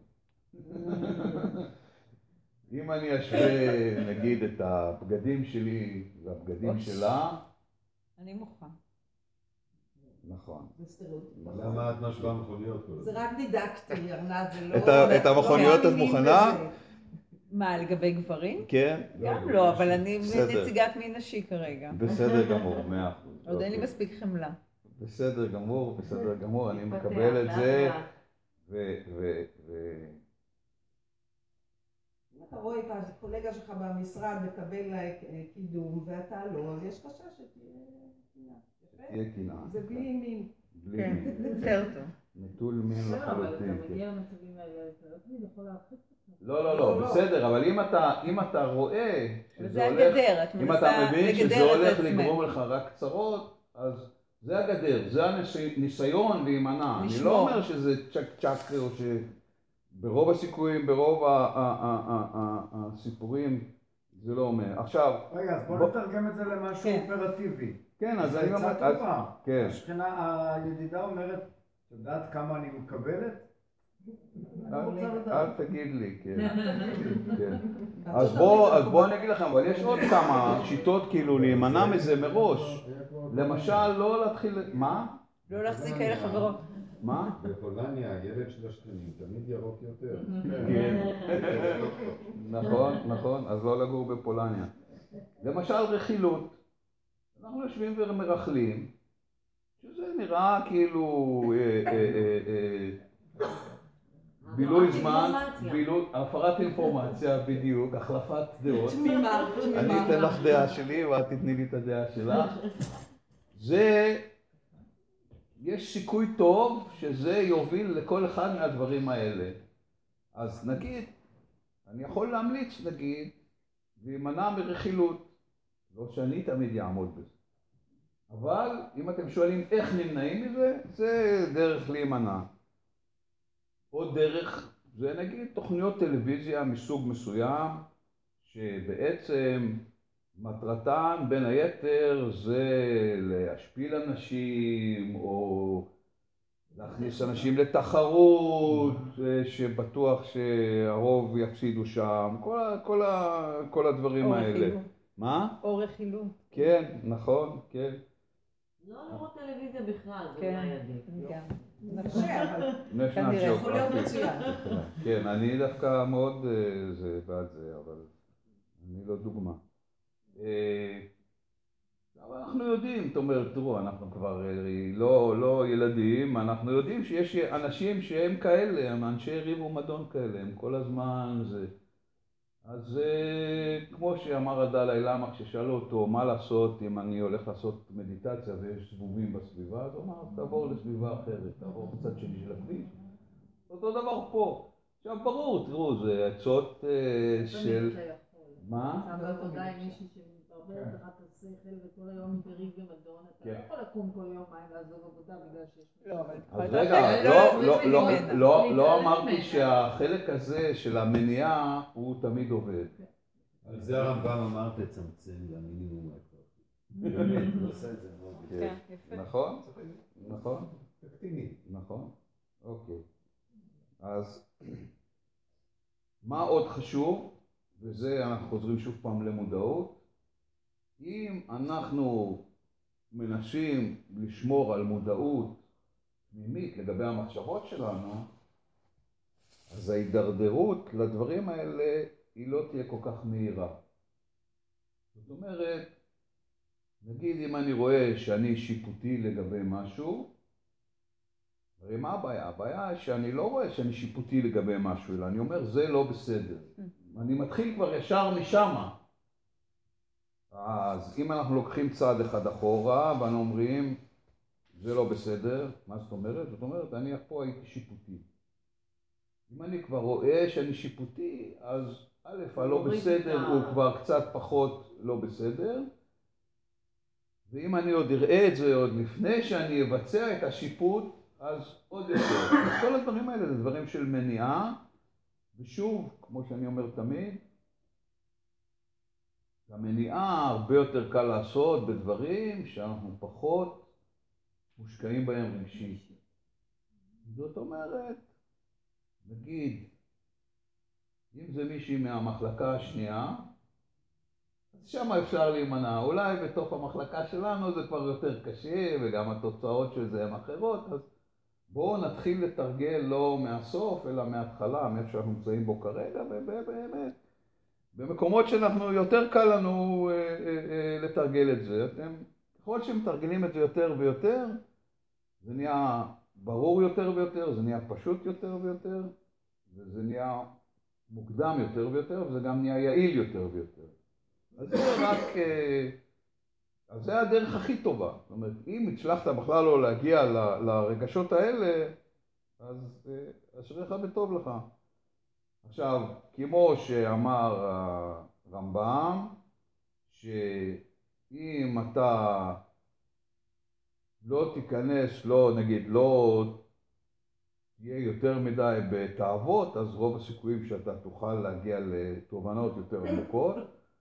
Speaker 1: אם אני אשווה, נגיד, את הבגדים שלי והבגדים שלה...
Speaker 4: אני מוכן.
Speaker 1: נכון.
Speaker 2: זה סטריאוטיפ.
Speaker 6: למה את משווה מכוניות כל
Speaker 2: זה
Speaker 6: הזמן?
Speaker 2: רק דידקטי, ארנד, זה לא...
Speaker 1: את המכוניות את מוכנה?
Speaker 4: מה, לגבי גברים?
Speaker 1: כן.
Speaker 4: גם לא, אבל אני
Speaker 1: בסדר.
Speaker 4: נציגת מין נשי כרגע.
Speaker 1: בסדר גמור, מאה אחוז.
Speaker 4: עוד אין לי
Speaker 1: אוקיי.
Speaker 4: מספיק חמלה.
Speaker 1: בסדר גמור, בסדר גמור, אני
Speaker 8: מתפתח,
Speaker 1: מקבל את זה.
Speaker 8: לאט לאט.
Speaker 1: ו... ו... ו...
Speaker 2: אם אתה רואה את הקולגה שלך במשרד מקבל קידום ואתה לא, אז יש חשש שתהיה קנאה.
Speaker 1: תהיה קנאה.
Speaker 2: זה בלי מין.
Speaker 1: בלי
Speaker 4: כן,
Speaker 1: מין.
Speaker 4: יותר טוב.
Speaker 1: נטול מין
Speaker 8: בסדר, אבל אתה
Speaker 1: לחלוטין. כן.
Speaker 8: מגיע למצבים האלה, אתה לא תמיד יכול להרחיק את עצמך.
Speaker 1: לא, לא, לא, בסדר, אבל אם אתה, אם אתה רואה שזה
Speaker 4: וזה
Speaker 1: הולך,
Speaker 4: הגדר, את
Speaker 1: אם אתה
Speaker 4: מנסה
Speaker 1: מבין שזה
Speaker 4: לגדר את
Speaker 1: הולך
Speaker 4: עצמך.
Speaker 1: לגרום לך רק צרות, אז זה הגדר, זה הניסיון להימנע. אני
Speaker 4: לשמור.
Speaker 1: לא אומר שזה צ'ק צ'ק, או שברוב הסיכויים, ברוב ה- ה- ה- ה- ה- הסיפורים, זה לא אומר. עכשיו,
Speaker 7: רגע, אז
Speaker 1: בוא-
Speaker 7: בוא נתרגם את זה למשהו
Speaker 4: כן.
Speaker 7: אופרטיבי.
Speaker 1: כן, אז
Speaker 7: זו
Speaker 1: אני אומר,
Speaker 7: עצה
Speaker 1: אז-
Speaker 7: טובה.
Speaker 1: כן,
Speaker 7: השכנה, הידידה אומרת, את יודעת כמה אני מקבלת? אני רוצה
Speaker 1: אל
Speaker 7: לדעת.
Speaker 1: תגיד לי, כן, כן. אז בוא, אז בוא אני אגיד לכם, אבל יש עוד כמה שיטות כאילו להימנע מזה מראש. למשל, לא להתחיל, מה?
Speaker 4: לא להחזיק כאלה חברות.
Speaker 1: מה?
Speaker 6: בפולניה הילד של השכנים תמיד ירוק יותר.
Speaker 1: כן. נכון, נכון, אז לא לגור בפולניה. למשל רכילות. אנחנו יושבים ומרכלים, שזה נראה כאילו אה, אה, אה, אה, בילוי
Speaker 8: הפרת
Speaker 1: זמן,
Speaker 8: אינפורמציה.
Speaker 1: בילוי, הפרת אינפורמציה בדיוק, החלפת דעות.
Speaker 2: תמימה, תמימה.
Speaker 1: אני אתן לך דעה שלי ואת תתני לי את הדעה שלך. זה, יש סיכוי טוב שזה יוביל לכל אחד מהדברים האלה. אז נגיד, אני יכול להמליץ נגיד, להימנע מרכילות. לא שאני תמיד אעמוד בזה. אבל אם אתם שואלים איך נמנעים מזה, זה דרך להימנע. עוד דרך, זה נגיד תוכניות טלוויזיה מסוג מסוים, שבעצם מטרתן בין היתר זה להשפיל אנשים, או להכניס אנשים לתחרות, שבטוח שהרוב יפסידו שם, כל, ה, כל, ה, כל הדברים
Speaker 4: או
Speaker 1: האלה.
Speaker 4: רכילות.
Speaker 1: מה?
Speaker 4: או רכילות.
Speaker 1: כן, נכון, כן.
Speaker 8: לא לראות טלוויזיה בכלל, זה
Speaker 4: כן,
Speaker 8: אולי עדיף. לא?
Speaker 4: גם.
Speaker 2: קשה, אבל
Speaker 1: נשנט
Speaker 4: כנראה,
Speaker 2: יכול להיות
Speaker 1: ג'אוגרפיק.
Speaker 2: מצוין.
Speaker 1: כן, אני דווקא מאוד אה, זה בעד זה, אבל אני לא דוגמה. אה, אבל אנחנו יודעים, זאת אומרת, תראו, אנחנו כבר אה, לא, לא ילדים, אנחנו יודעים שיש אנשים שהם כאלה, הם אנשי ריב ומדון כאלה, הם כל הזמן זה. אז אה, כמו שאמר הדלאי למה, כששאלו אותו מה לעשות אם אני הולך לעשות מדיטציה ויש זבובים בסביבה, אז הוא אמר, תעבור לסביבה אחרת, תעבור בצד שני של הכביש. אותו דבר פה. עכשיו ברור, תראו, זה עצות אה, של... מה?
Speaker 5: אבל תודה עם מישהי שמתברברת לך את השכל וכל היום בריב ומדון, אתה לא יכול לקום כל יום מים לעזוב עבודה בגלל שיש
Speaker 4: לא, אבל
Speaker 1: אז רגע, לא, לא, לא, לא, לא אמרתי שהחלק הזה של המניעה הוא תמיד עובד.
Speaker 6: על זה הרמב"ם אמר תצמצם למינימום ההכרחי. באמת, הוא עושה את זה מאוד.
Speaker 4: כן, יפה.
Speaker 1: נכון? נכון?
Speaker 6: תקטיני.
Speaker 1: נכון? אוקיי. אז מה עוד חשוב, וזה אנחנו חוזרים שוב פעם למודעות, אם אנחנו מנסים לשמור על מודעות פנימית לגבי המחשבות שלנו, אז ההידרדרות לדברים האלה היא לא תהיה כל כך מהירה. זאת אומרת, נגיד אם אני רואה שאני שיפוטי לגבי משהו, הרי מה הבעיה? הבעיה היא שאני לא רואה שאני שיפוטי לגבי משהו, אלא אני אומר זה לא בסדר. אני מתחיל כבר ישר משמה. אז אם אנחנו לוקחים צעד אחד אחורה ואנו אומרים זה לא בסדר, מה זאת אומרת? זאת אומרת, אני פה הייתי שיפוטי. אם אני כבר רואה שאני שיפוטי, אז א', הלא בסדר הוא כבר קצת פחות לא בסדר, ואם אני עוד אראה את זה עוד לפני שאני אבצע את השיפוט, אז עוד יותר. אז כל הדברים האלה זה דברים של מניעה, ושוב, כמו שאני אומר תמיד, המניעה הרבה יותר קל לעשות בדברים שאנחנו פחות מושקעים בהם רגשית. זאת אומרת, נגיד, אם זה מישהי מהמחלקה השנייה, אז שם אפשר להימנע. אולי בתוך המחלקה שלנו זה כבר יותר קשה, וגם התוצאות של זה הן אחרות, אז בואו נתחיל לתרגל לא מהסוף, אלא מההתחלה, מאיפה שאנחנו נמצאים בו כרגע, ובאמת, במקומות שאנחנו יותר קל לנו אה, אה, אה, לתרגל את זה. אתם, ככל שמתרגלים את זה יותר ויותר, זה נהיה ברור יותר ויותר, זה נהיה פשוט יותר ויותר, וזה נהיה מוקדם יותר ויותר, וזה גם נהיה יעיל יותר ויותר. אז זה רק, אז זה הדרך הכי טובה. זאת אומרת, אם הצלחת בכלל לא להגיע ל, לרגשות האלה, אז אשריך וטוב לך. עכשיו, כמו שאמר הרמב"ם, שאם אתה לא תיכנס, לא, נגיד, לא תהיה יותר מדי בתאוות, אז רוב הסיכויים שאתה תוכל להגיע לתובנות יותר עמוקות.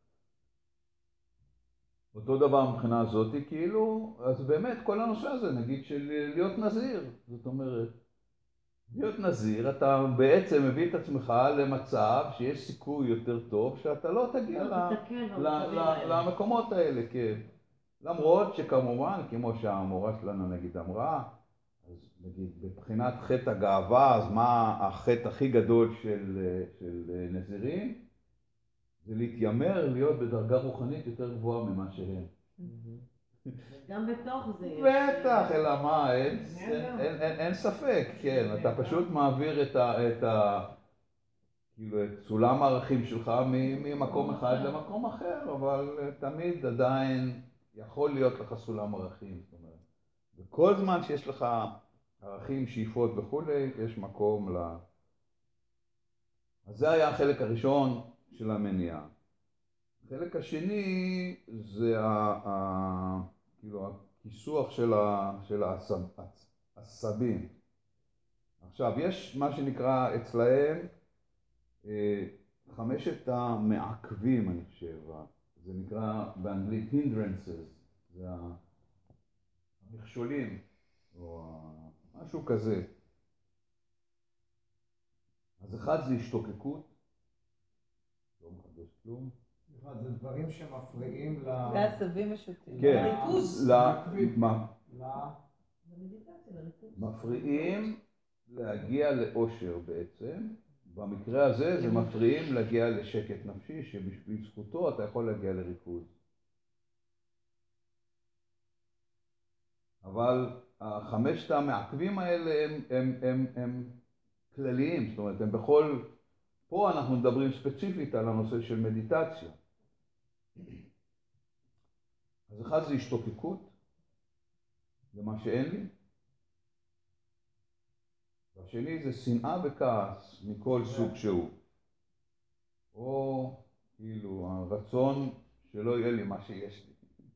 Speaker 1: אותו דבר מבחינה הזאת, כאילו, אז באמת כל הנושא הזה, נגיד, של להיות נזיר. זאת אומרת, להיות נזיר, אתה בעצם מביא את עצמך למצב שיש סיכוי יותר טוב שאתה לא תגיע למקומות האלה, כן. למרות שכמובן, כמו שהמורה שלנו נגיד אמרה, אז נגיד בבחינת חטא הגאווה, אז מה החטא הכי גדול של, של נזירים? זה להתיימר להיות בדרגה רוחנית יותר גבוהה ממה שהם.
Speaker 8: גם בתוך זה יש...
Speaker 1: בטח, אלא מה, אין, אין, אין, אין, אין ספק, כן, אתה פשוט מעביר את ה... את ה כאילו, את סולם הערכים שלך ממקום אחד למקום אחר, אבל תמיד עדיין יכול להיות לך סולם ערכים, זאת אומרת. וכל זמן שיש לך ערכים, שאיפות וכולי, יש מקום ל... אז זה היה החלק הראשון של המניעה. החלק השני זה ה... ה... כאילו, הכיסוח של, ה... של העצב... העצבים. עכשיו, יש מה שנקרא אצלהם חמשת המעכבים, אני חושב, זה נקרא באנגלית hindrances, זה המכשולים, או משהו כזה. אז אחד זה השתוקקות, לא מחדש כלום.
Speaker 7: זה דברים שמפריעים ל...
Speaker 4: זה עשבים משוטים.
Speaker 1: כן,
Speaker 2: ריכוז.
Speaker 1: מפריעים להגיע לאושר בעצם. במקרה הזה זה מפריעים להגיע לשקט נפשי, שבשביל זכותו אתה יכול להגיע לריכוז. אבל החמשת המעכבים האלה הם, הם, הם, הם כלליים, זאת אומרת, הם בכל... פה אנחנו מדברים ספציפית על הנושא של מדיטציה. אז אחד זה השתוקקות, זה מה שאין לי. והשני זה שנאה וכעס מכל סוג שהוא. או כאילו הרצון שלא יהיה לי מה שיש לי.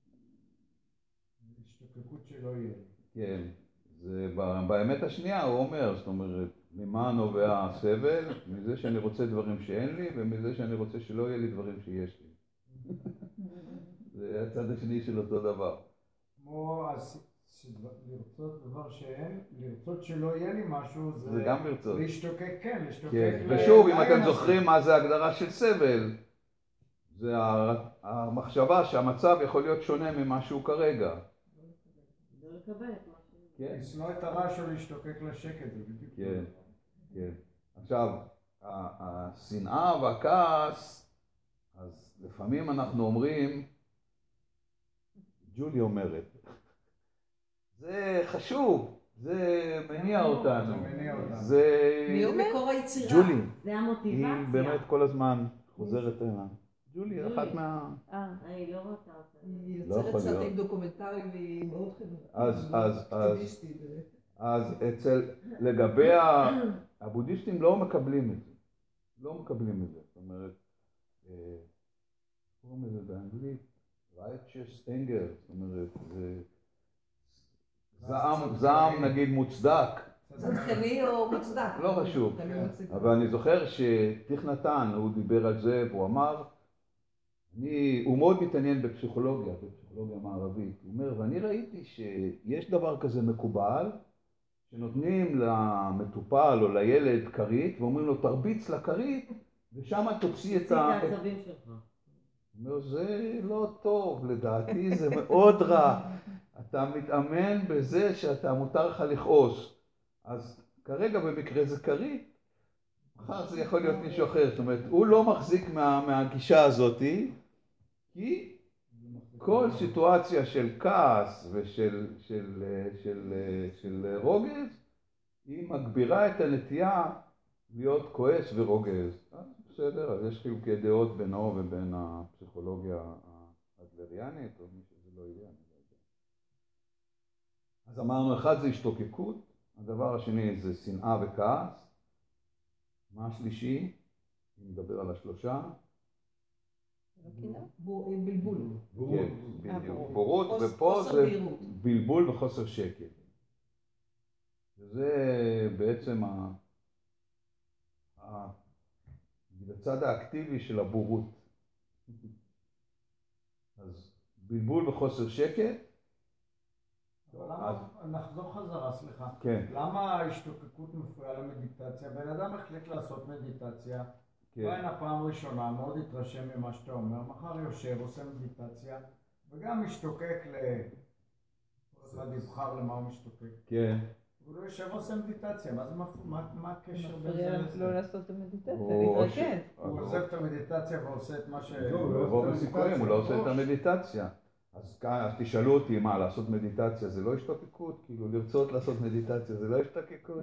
Speaker 7: השתוקקות שלא יהיה לי.
Speaker 1: כן, זה באמת השנייה הוא אומר, זאת אומרת, ממה נובע הסבל? מזה שאני רוצה דברים שאין לי, ומזה שאני רוצה שלא יהיה לי דברים שיש לי. זה הצד השני של אותו דבר.
Speaker 7: כמו לרצות דבר שאין, לרצות שלא יהיה לי משהו, זה,
Speaker 1: זה גם לרצות.
Speaker 7: להשתוקק, כן, להשתוקק.
Speaker 1: כן.
Speaker 7: ל...
Speaker 1: ושוב, אם
Speaker 7: ל...
Speaker 1: אתם זוכרים מה זה הגדרה של סבל, זה המחשבה שהמצב יכול להיות שונה ממה שהוא כרגע.
Speaker 8: לא לקבל את מה ש...
Speaker 1: כן.
Speaker 7: לשנוא את הרעש או להשתוקק לשקט, זה בדיוק.
Speaker 1: כן, כן. עכשיו, השנאה והכעס, אז לפעמים אנחנו אומרים, ג'ולי אומרת, זה חשוב, זה מניע אותנו.
Speaker 7: זה מניע אותנו.
Speaker 1: זה...
Speaker 2: מי אומר? מקור היצירה.
Speaker 1: ג'ולי.
Speaker 8: זה המוטיבציה.
Speaker 1: היא באמת כל הזמן חוזרת אליו. ג'ולי, אחת מה...
Speaker 4: אה,
Speaker 8: אני לא רואה אותה.
Speaker 2: היא
Speaker 1: לא
Speaker 2: יוצרת
Speaker 1: יכול להיות.
Speaker 2: סרטים דוקומנטריים והיא מאוד חברתית.
Speaker 1: אז, אז, אז,
Speaker 2: אקטיביסטית.
Speaker 1: אז אצל, לגבי הבודהיסטים לא מקבלים את זה. לא מקבלים את זה. זאת אומרת, קוראים לזה באנגלית, righteous anger, זאת אומרת, זה זעם, זעם נגיד מוצדק.
Speaker 2: צדקני או מוצדק.
Speaker 1: לא חשוב.
Speaker 2: תלוי בצדק.
Speaker 1: אבל אני זוכר שטיך נתן, הוא דיבר על זה, והוא אמר, אני, הוא מאוד מתעניין בפסיכולוגיה, בפסיכולוגיה מערבית. הוא אומר, ואני ראיתי שיש דבר כזה מקובל, שנותנים למטופל או לילד כרית, ואומרים לו, תרביץ לכרית, ושם תוציא את ה...
Speaker 8: תוציא את העצבים שלך.
Speaker 1: הוא אומר, זה לא טוב, לדעתי זה מאוד רע. אתה מתאמן בזה שאתה מותר לך לכעוס. אז כרגע במקרה זה כרית, מחר זה יכול להיות מישהו אחר. זאת אומרת, הוא לא מחזיק מה, מהגישה הזאת, כי כל סיטואציה של כעס ושל של, של, של רוגז, היא מגבירה את הנטייה להיות כועס ורוגז. בסדר, אז יש חילוקי דעות בינו ובין הפסיכולוגיה האדלריאנית, או מי שזה לא יהיה, אני לא יודע. אז אמרנו, אחד זה השתוקקות, הדבר השני זה שנאה וכעס. מה השלישי? אני מדבר על השלושה.
Speaker 2: בלבול.
Speaker 1: כן, בדיוק. בורות, ופה זה בלבול וחוסר שקט. וזה בעצם הצד האקטיבי של הבורות. אז בלבול וחוסר שקט.
Speaker 7: נחזור חזרה, סליחה.
Speaker 1: כן.
Speaker 7: למה ההשתוקקות מפריעה למדיטציה? בן אדם החליט לעשות מדיטציה.
Speaker 1: כן.
Speaker 7: בא הנה פעם ראשונה, מאוד התרשם ממה שאתה אומר, מחר יושב, עושה מדיטציה, וגם משתוקק ל... כל אחד יבחר למה הוא משתוקק.
Speaker 1: כן.
Speaker 7: הוא לא יושב ועושה מדיטציה, מה זה, מה, מה הקשר בין
Speaker 4: מפריע
Speaker 7: זה לזה?
Speaker 4: לא לעשות את המדיטציה,
Speaker 1: או
Speaker 4: להתרכז.
Speaker 7: הוא עוזב את המדיטציה ועושה את מה ש...
Speaker 1: ברוב הסיכויים הוא לא עושה את המדיטציה. אז כאן, תשאלו אותי מה, לעשות מדיטציה זה לא השתוקקות? כאילו לרצות לעשות מדיטציה זה לא השתוקקות?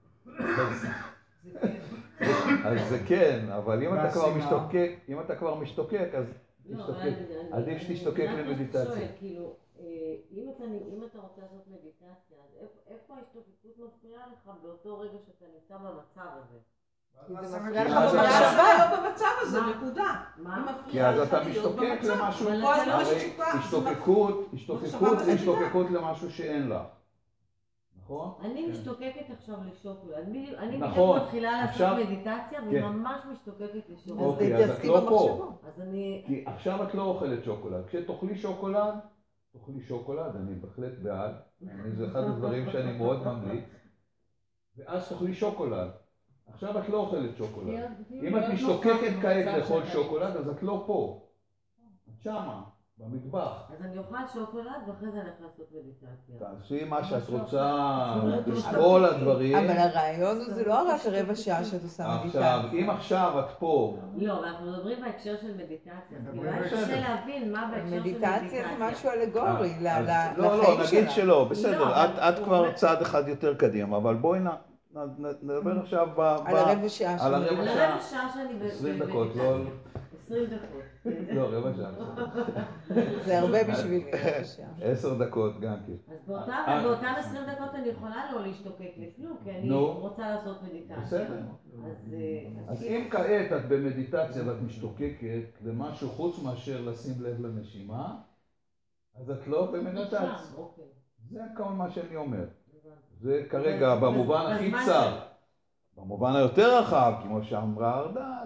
Speaker 1: אז זה כן, אבל אם אתה כבר משתוקק, אם אתה כבר משתוקק, אז תשתוקק. עדיף שתשתוקק למדיטציה.
Speaker 8: כאילו, אם אתה רוצה לעשות מדיטציה, אז איפה ההשתוקקות מפריעה לך באותו רגע שאתה נמצא במצב הזה?
Speaker 2: כי זה מפריע לך במחשבה לא במצב הזה, נקודה.
Speaker 1: כי אז אתה משתוקק למשהו, הרי השתוקקות, השתוקקות זה השתוקקות למשהו שאין לך. נכון?
Speaker 8: אני משתוקקת עכשיו לשוקולד. אני
Speaker 1: נכון.
Speaker 8: בדיוק מתחילה לעשות מדיטציה והיא ממש משתוקקת לשוקולד.
Speaker 1: אוקיי, אז את לא פה.
Speaker 8: אז אני...
Speaker 1: כי עכשיו את לא אוכלת שוקולד. כשתאכלי שוקולד, תאכלי שוקולד, אני בהחלט בעד. זה אחד הדברים שאני מאוד ממליץ. ואז תאכלי שוקולד. עכשיו את לא אוכלת שוקולד. אם את משתוקקת כעת לאכול שוקולד, אז את לא פה. את שמה, במטבח.
Speaker 8: אז אני אוכל שוקולד ואחרי זה אני הולך לעשות מדיטציה.
Speaker 1: תעשי מה שאת רוצה, כל הדברים.
Speaker 9: אבל הרעיון הוא זה לא רק רבע שעה שאת עושה מדיטציה.
Speaker 1: עכשיו, אם עכשיו את פה...
Speaker 8: לא, אנחנו מדברים בהקשר של מדיטציה. אולי קשה להבין מה בהקשר של
Speaker 9: מדיטציה. מדיטציה זה משהו אלגורי לחיים שלה.
Speaker 1: לא, לא, נגיד שלא, בסדר, את כבר צעד אחד יותר קדימה, אבל בואי נדבר עכשיו
Speaker 9: על הרבע שעה.
Speaker 1: על הרבע
Speaker 8: שעה שאני
Speaker 1: עשרים דקות, לא...
Speaker 8: עשרים דקות.
Speaker 1: לא, רבע שעה.
Speaker 9: זה הרבה בשבילי, רבע שעה.
Speaker 1: עשר דקות גם כן.
Speaker 8: אז באותן עשרים דקות אני יכולה לא להשתוקק לכלום, כי אני רוצה לעשות מדיטציה.
Speaker 1: בסדר.
Speaker 8: אז
Speaker 1: אז אם כעת את במדיטציה ואת משתוקקת למשהו חוץ מאשר לשים לב לנשימה, אז את לא במדיטציה. זה כל מה שאני אומר. זה כרגע במובן הכי צר. במובן היותר רחב, כמו שאמרה ארדן,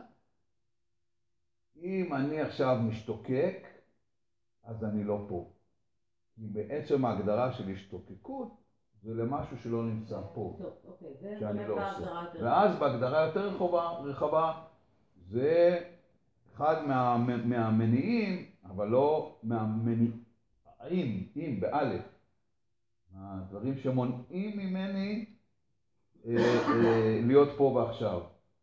Speaker 1: אם אני עכשיו משתוקק, אז אני לא פה. כי בעצם ההגדרה של השתוקקות זה למשהו שלא נמצא פה, שאני לא עושה. ואז בהגדרה יותר רחבה, זה אחד מה, מהמניעים, אבל לא מהמניעים, אם, באלף. הדברים שמונעים ממני אה, אה, להיות פה ועכשיו.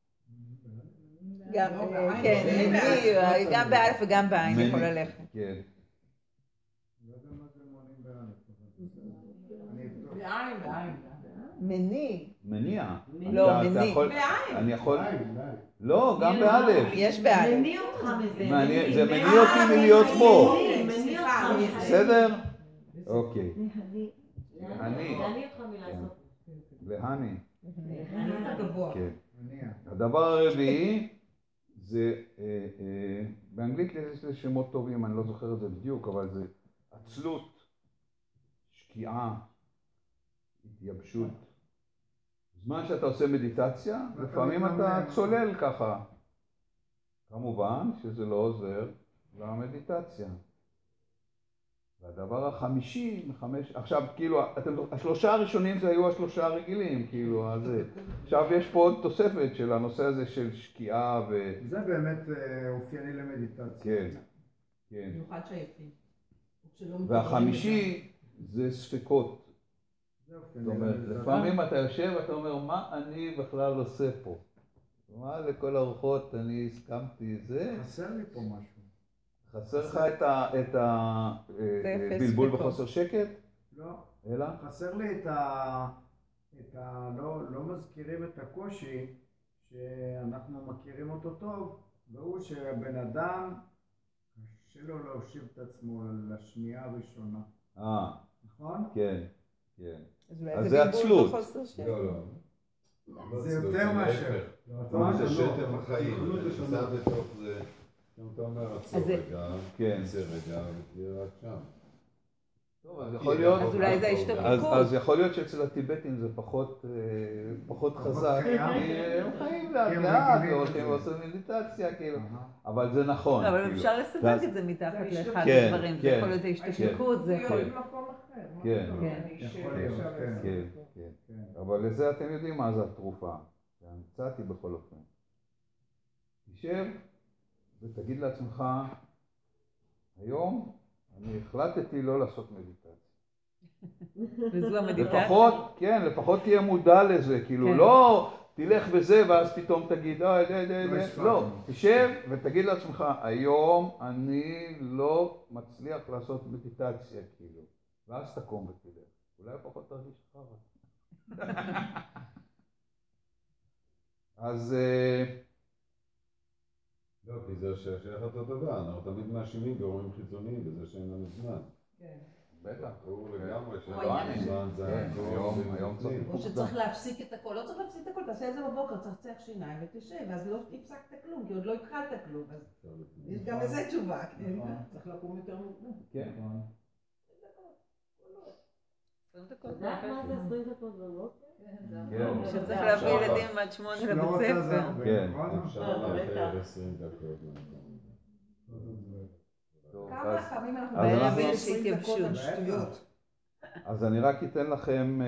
Speaker 9: גם, כן, מני, גם באלף וגם בעין יכול ללכת.
Speaker 1: כן.
Speaker 7: לא יודע מה זה מונים באלף.
Speaker 2: בעין, בעין.
Speaker 9: מני.
Speaker 1: מניע.
Speaker 9: לא, מני.
Speaker 2: בעין.
Speaker 1: אני יכול... לא, גם באלף.
Speaker 9: יש באלף.
Speaker 8: מניע אותך מזה.
Speaker 1: זה מניע אותי מלהיות פה.
Speaker 8: מניע אותך.
Speaker 1: בסדר? אוקיי.
Speaker 8: להניע אותך מלעשות.
Speaker 1: להני.
Speaker 2: להניע את הגבוה.
Speaker 1: כן. הדבר הרביעי זה, באנגלית יש לזה שמות טובים, אני לא זוכר את זה בדיוק, אבל זה עצלות, שקיעה, התייבשות. בזמן שאתה עושה מדיטציה, לפעמים אתה צולל ככה. כמובן שזה לא עוזר למדיטציה. והדבר החמישי, מחמש, עכשיו כאילו, אתם, השלושה הראשונים זה היו השלושה הרגילים, כאילו, אז עכשיו יש פה עוד תוספת של הנושא הזה של שקיעה ו...
Speaker 7: זה באמת אופייני למדיטציה.
Speaker 1: כן, כן.
Speaker 2: במיוחד שעייפים.
Speaker 1: והחמישי זה ספקות. זאת אומרת, לפעמים אתה יושב ואתה אומר, מה אני בכלל עושה פה? מה לכל הרוחות אני הסכמתי זה?
Speaker 7: חסר לי פה משהו.
Speaker 1: חסר לך את הבלבול וחוסר שקט?
Speaker 7: לא.
Speaker 1: אלא?
Speaker 7: חסר לי את ה... את ה... לא, לא מזכירים את הקושי שאנחנו מכירים אותו טוב, והוא שהבן אדם קשה לו להושיב את עצמו לשנייה הראשונה.
Speaker 1: אה.
Speaker 7: נכון?
Speaker 1: כן, כן.
Speaker 9: אז זה עצלות.
Speaker 6: לא, לא.
Speaker 7: זה יותר מאשר.
Speaker 6: זה שטף החיים, זה נמצא בתוך זה. אתה אומר, עצור רגע, תצא רגע ותהיה רק שם.
Speaker 1: טוב, אז יכול להיות...
Speaker 9: אז אולי זה ההשתוקקות.
Speaker 1: אז יכול להיות שאצל הטיבטים זה פחות חזק, כי הם חיים לאט לאט, והולכים ועושים מדיטציה, כאילו. אבל זה נכון.
Speaker 4: אבל אפשר לסווג את זה מתחת לאחד הדברים. זה יכול להיות ההשתוקקות, זה יכול להיות...
Speaker 5: במקום אחר.
Speaker 1: כן,
Speaker 7: יכול להיות,
Speaker 1: כן, כן. אבל לזה אתם יודעים מה זה התרופה. הצעתי בכל אופן. תשב ותגיד לעצמך, היום אני החלטתי לא לעשות מדיטציה.
Speaker 4: וזו המדיטציה?
Speaker 1: לפחות, כן, לפחות תהיה מודע לזה, כאילו לא תלך בזה ואז פתאום תגיד, אה, די, די, די, לא, תשב ותגיד לעצמך, היום אני לא מצליח לעשות מדיטציה, כאילו, ואז תקום ותלך, אולי לפחות תרגיש חרא. אז...
Speaker 6: לא, כי זה שייך אותו דבר, אנחנו תמיד מאשימים גורמים חיצוניים בזה שאין לנו זמן.
Speaker 2: כן.
Speaker 1: בטח.
Speaker 6: ברור לגמרי
Speaker 2: או העניין
Speaker 6: זמן זה הכל.
Speaker 1: היום צריך...
Speaker 2: או שצריך להפסיק את הכל, לא צריך להפסיק את הכל, תעשה את זה בבוקר, צחצח שיניים ותשב, אז לא הפסקת כלום, כי עוד לא התחלת כלום, אז יש גם איזה תשובה, צריך לקום יותר מוקדם.
Speaker 1: כן.
Speaker 8: עשרים דקות. זה רק מה זה עשרים דקות בבוקר?
Speaker 4: שצריך להביא ילדים עד שמונה לבית ספר.
Speaker 1: כן.
Speaker 6: אפשר לאחר עשרים דקות.
Speaker 2: כמה פעמים אנחנו
Speaker 4: בערב
Speaker 2: בערב
Speaker 4: יש התייבשות.
Speaker 2: שטויות.
Speaker 1: אז אני רק אתן לכם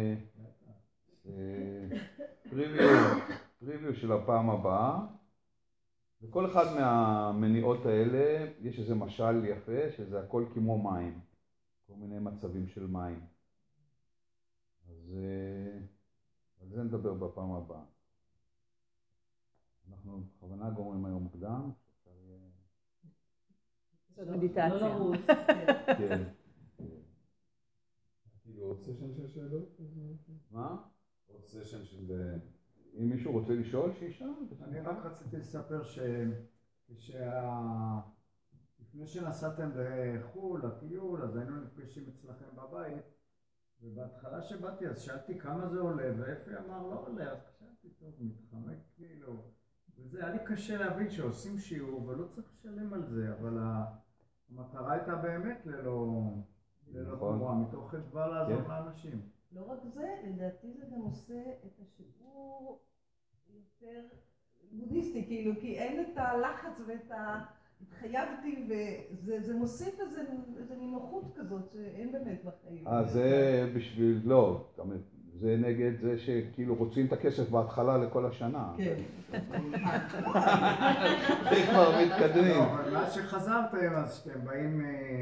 Speaker 1: פריוויו של הפעם הבאה. לכל אחד מהמניעות האלה יש איזה משל יפה, שזה הכל כמו מים. כל מיני מצבים של מים. אז על זה נדבר בפעם הבאה. אנחנו בכוונה גומרים היום מוקדם.
Speaker 4: זאת מדיטציה.
Speaker 1: כן.
Speaker 6: עוד סשן של שאלות?
Speaker 1: מה?
Speaker 6: עוד סשן של...
Speaker 1: אם מישהו רוצה לשאול, שישאל.
Speaker 7: אני רק רציתי לספר לפני שנסעתם לחו"ל, לטיול, אז היינו נפגשים אצלכם בבית, ובהתחלה שבאתי אז שאלתי כמה זה עולה, ואפי אמר לא עולה, אז חשבתי טוב, מתחמק כאילו, וזה היה לי קשה להבין שעושים שיעור ולא צריך לשלם על זה, אבל המטרה הייתה באמת ללא, ללא תמורה, מתוך חשבה לעזור לאנשים.
Speaker 2: לא רק זה, לדעתי זה גם עושה את השיעור יותר בודהיסטי, כאילו, כי אין את הלחץ ואת ה... התחייבתי, וזה מוסיף איזו נינוחות כזאת שאין באמת בחיים.
Speaker 1: אה, זה בשביל, לא, זה נגד זה שכאילו רוצים את הכסף בהתחלה לכל השנה.
Speaker 2: כן.
Speaker 1: זה כבר מתקדמים.
Speaker 7: אבל מאז שחזרתם, אז שאתם באים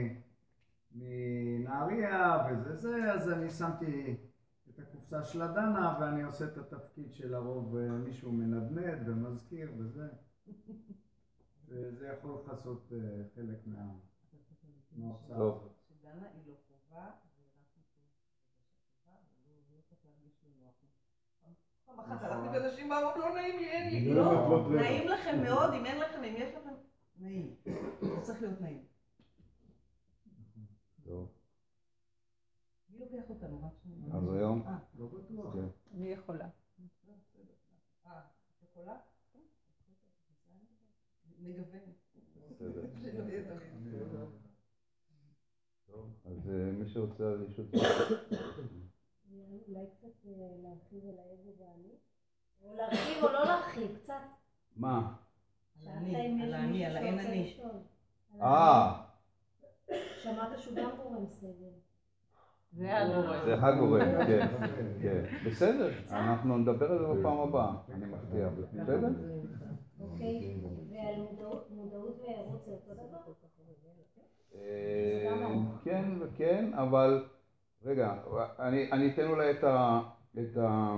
Speaker 7: מנהריה וזה זה, אז אני שמתי את הקופסה של הדנה, ואני עושה את התפקיד של הרוב מישהו מנדנד ומזכיר וזה. וזה יכול לחסות חלק מההוצאה.
Speaker 1: טוב.
Speaker 2: שדנה היא לא חובה, ואנחנו פה ולא צריך להרגיש לנוח. פעם אחת הלכתי באנשים באו, לא נעים לי, אין לי. לא, נעים לכם מאוד, אם אין לכם, אם יש לכם, נעים. זה צריך להיות נעים.
Speaker 1: טוב.
Speaker 2: מי לוקח אותנו?
Speaker 1: אז היום?
Speaker 2: אה, לא בטוח.
Speaker 4: אני יכולה.
Speaker 2: אה, את יכולה? נגוון.
Speaker 1: טוב, אז מי שרוצה לשאול.
Speaker 10: אולי קצת להרחיב על האגו ואני? או להרחיב או לא להרחיב, קצת.
Speaker 1: מה?
Speaker 2: על אני, על אני, על האין אני.
Speaker 1: אה.
Speaker 10: שמעת שהוא גם גורם סבל.
Speaker 4: זה הגורם.
Speaker 1: זה הגורם, כן, כן. בסדר, אנחנו נדבר על זה בפעם הבאה, אני מבטיח. בסדר?
Speaker 10: אוקיי, ועל מודעות וערות זה אותו דבר?
Speaker 1: כן וכן, אבל רגע, אני אתן אולי את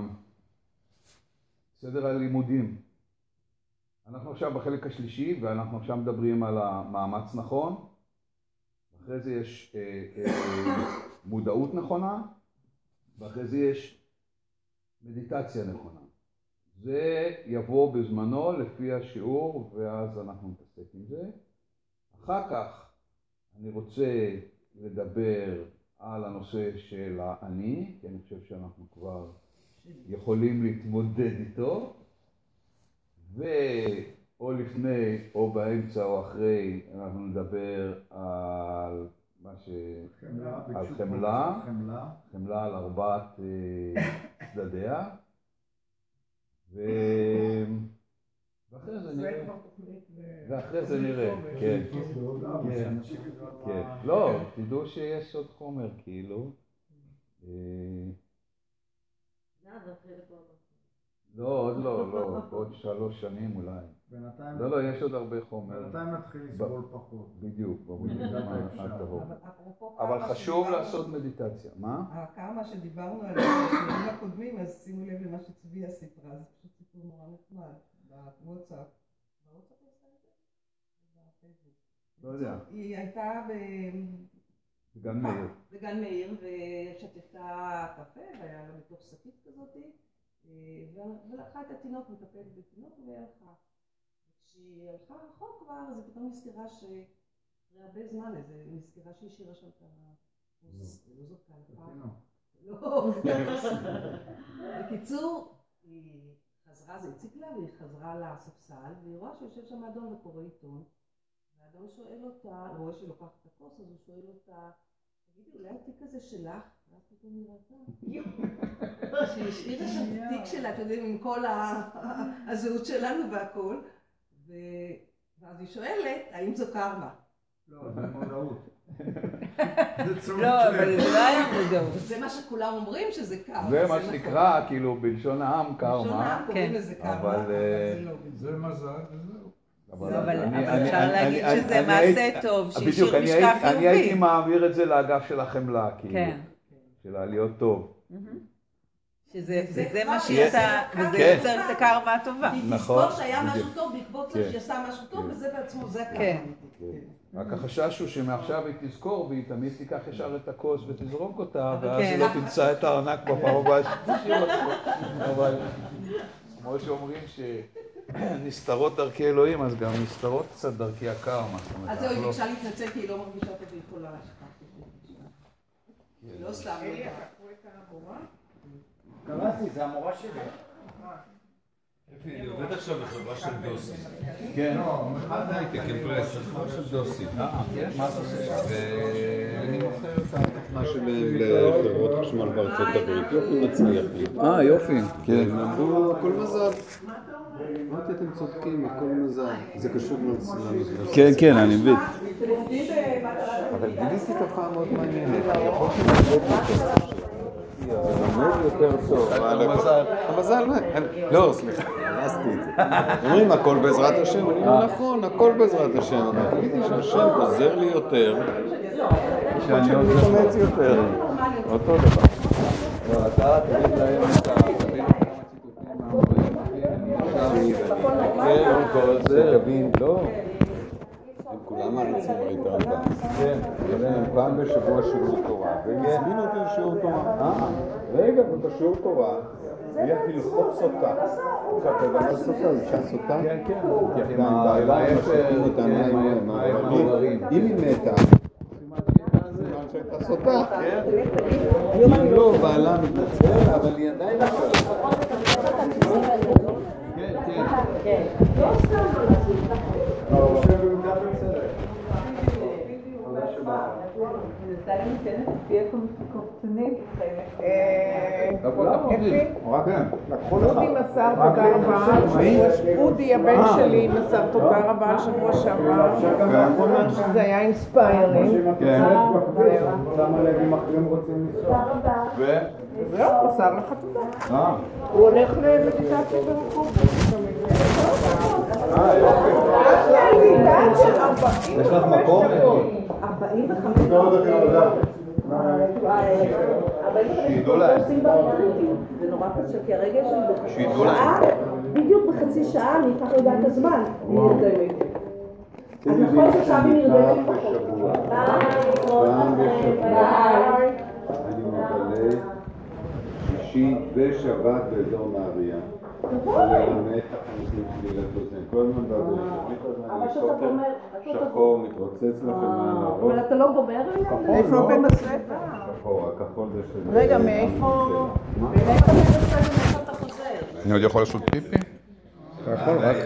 Speaker 1: סדר הלימודים. אנחנו עכשיו בחלק השלישי, ואנחנו עכשיו מדברים על המאמץ נכון. אחרי זה יש מודעות נכונה, ואחרי זה יש מדיטציה נכונה. זה יבוא בזמנו לפי השיעור, ואז אנחנו נתעסק עם זה. אחר כך אני רוצה לדבר על הנושא של האני, כי אני חושב שאנחנו כבר יכולים להתמודד איתו, ואו לפני או באמצע או אחרי אנחנו נדבר על מה ש...
Speaker 7: חמלה,
Speaker 1: על חמלה,
Speaker 7: חמלה,
Speaker 1: חמלה על ארבעת צדדיה. ואחרי זה נראה, ואחרי זה נראה, כן, כן, כן, לא, תדעו שיש עוד חומר, כאילו, לא, עוד לא, לא, עוד שלוש שנים אולי, לא, לא, יש עוד הרבה חומר,
Speaker 7: בינתיים נתחיל לסבול פחות,
Speaker 1: בדיוק, אבל חשוב לעשות מדיטציה, מה?
Speaker 2: כמה שדיברנו על השיעורים הקודמים, אז שימו לב למה שצביה סיפרה, זה פשוט סיפור נורא נחמד, בוואטסאפ. בוואטסאפ היא עושה את זה? בפייסבוק.
Speaker 1: לא יודע.
Speaker 2: היא הייתה
Speaker 1: בגן מאיר.
Speaker 2: בגן מאיר, ושתתה קפה, והיה לה בתוך שקית כזאת, ולקחה את התינוק, מטפלת בתינוק, והלכה. כשהיא הלכה רחוק כבר, אז היא פתאום נזכרה שאחרי הרבה זמן, היא נזכרה שהיא שירה שם את ה... לא זאת כאן. לא. בקיצור, היא חזרה, זה הציק לה, והיא חזרה לספסל, והיא רואה שיושב שם אדון וקורא עיתון, והאדון שואל אותה, רואה שהיא לוקחת את הכוס, אז הוא שואל אותה, תגידי, אולי התיק הזה שלך? ואז פתאום היא ראתה. שהיא השאירה שם את התיק שלה, אתה יודע, עם כל הזהות שלנו והכל, ואז היא שואלת, האם זו קרמה?
Speaker 7: לא, זה מודעות.
Speaker 4: לא, אבל זה לא היה מודעות.
Speaker 2: זה מה שכולם אומרים שזה קרמה.
Speaker 1: זה מה שנקרא, כאילו, בלשון העם קרמה.
Speaker 2: בלשון העם קוראים לזה קרמה, אבל זה לא.
Speaker 3: זה מזל וזהו.
Speaker 4: אבל אפשר להגיד שזה מעשה טוב, שהשאיר משקע חיובי.
Speaker 1: אני הייתי מעביר את זה לאגף של החמלה, כאילו. של להיות טוב.
Speaker 4: שזה מה שאתה, וזה יוצר את הקרמה הטובה.
Speaker 2: היא תזכור שהיה משהו טוב בעקבות זה שהיא עשה משהו טוב, וזה בעצמו, זה הקרמה.
Speaker 1: רק החשש הוא שמעכשיו היא תזכור והיא תמיד תיקח ישר את הכוס ותזרוק אותה, ואז היא לא תמצא את הארנק בפעם הבאה שתשאיר אותו. אבל כמו שאומרים נסתרות דרכי אלוהים, אז גם נסתרות קצת דרכי הקרמה.
Speaker 2: אז זהו, היא ביקשה להתנצל כי היא לא מרגישה אותה ויכולה. לא סתם.
Speaker 5: אלי, אתה קורא את המורה?
Speaker 7: קראתי, זה המורה שלי.
Speaker 6: היא עובדת עכשיו בחברה של דוסי.
Speaker 1: כן.
Speaker 6: הייטק אמפרס, חברה של דוסי.
Speaker 1: אה, כן? מה אתה עושה?
Speaker 6: ואני מוכר את התוכנה שלהם לחברות חשמל בארצות הברית. יופי מצליח לי.
Speaker 1: אה, יופי. כן.
Speaker 6: הם אמרו, הכל מזל. אמרתי, אתם צודקים, הכל מזל. זה קשור לנושא.
Speaker 1: כן, כן, אני מבין.
Speaker 6: אבל גיליתי תופעה מאוד מעניינת. יכול שנעבוד בקשר. זה לומד יותר טוב. המזל, לא, סליחה, הרסתי את זה. אומרים הכל בעזרת השם, אני אומר נכון, הכל בעזרת השם, אבל תגידי שהשם עוזר לי יותר, שאני מתאמץ יותר. אותו דבר.
Speaker 1: אבל אתה תגיד להם את ה... תבין כמה ציטוטים מהמורים,
Speaker 6: שתבין, לא. הם כולם מעריצים הרי את הרמב"ם.
Speaker 1: כן.
Speaker 6: הם פעם בשבוע שיעור תורה, והם הזמינו אותי לשיעור תורה. אה, רגע, ובשיעור תורה, היה הלכות סוטה. עכשיו, אתה יודע מה סוטה? זה שם סוטה?
Speaker 1: כן, כן.
Speaker 6: יחדיים בעולם, משתים אותם מים מערבים. אם היא מתה, סימן שהייתה סוטה. אם לא, בעלה מתנצל, אבל היא עדיין נשארת.
Speaker 1: כן, כן.
Speaker 4: מנסה למצנת, תהיה קופצנית.
Speaker 5: אודי מסר תודה רבה. אודי הבן שלי מסר תודה רבה על שבוע שעבר. זה היה אינספיירינג.
Speaker 6: למה לבים אחרים רוצים לנסוע?
Speaker 5: וזהו, מסר לך תודה. הוא הולך למדיטציה ברחוב.
Speaker 1: אה, יופי. יש לך מקום?
Speaker 10: ארבעים וחמש
Speaker 1: שידעו להם.
Speaker 10: זה נורא קשה, כי הרגע יש לנו בחצי
Speaker 1: שידעו להם.
Speaker 10: שעה, בדיוק בחצי שעה אני אקח לדעת את הזמן, אני נרדמת. אז נכון ששעה אני נרדמת פחות.
Speaker 6: פעם בשבוע אני מבלה שישי ושבת באזור נהריה. וללמד את החניכים שלי לטוסן. כל הזמן בבית. שחור מתרוצץ לכם מעל הראש.
Speaker 10: אבל אתה לא גומר עליו?
Speaker 5: איפה בן הספר?
Speaker 6: שחור, הכחול זה של...
Speaker 5: רגע, מאיפה? מאיפה בן הספר? מאיפה אתה חוזר?
Speaker 1: אני עוד יכול לעשות פיפי?
Speaker 6: אתה יכול רק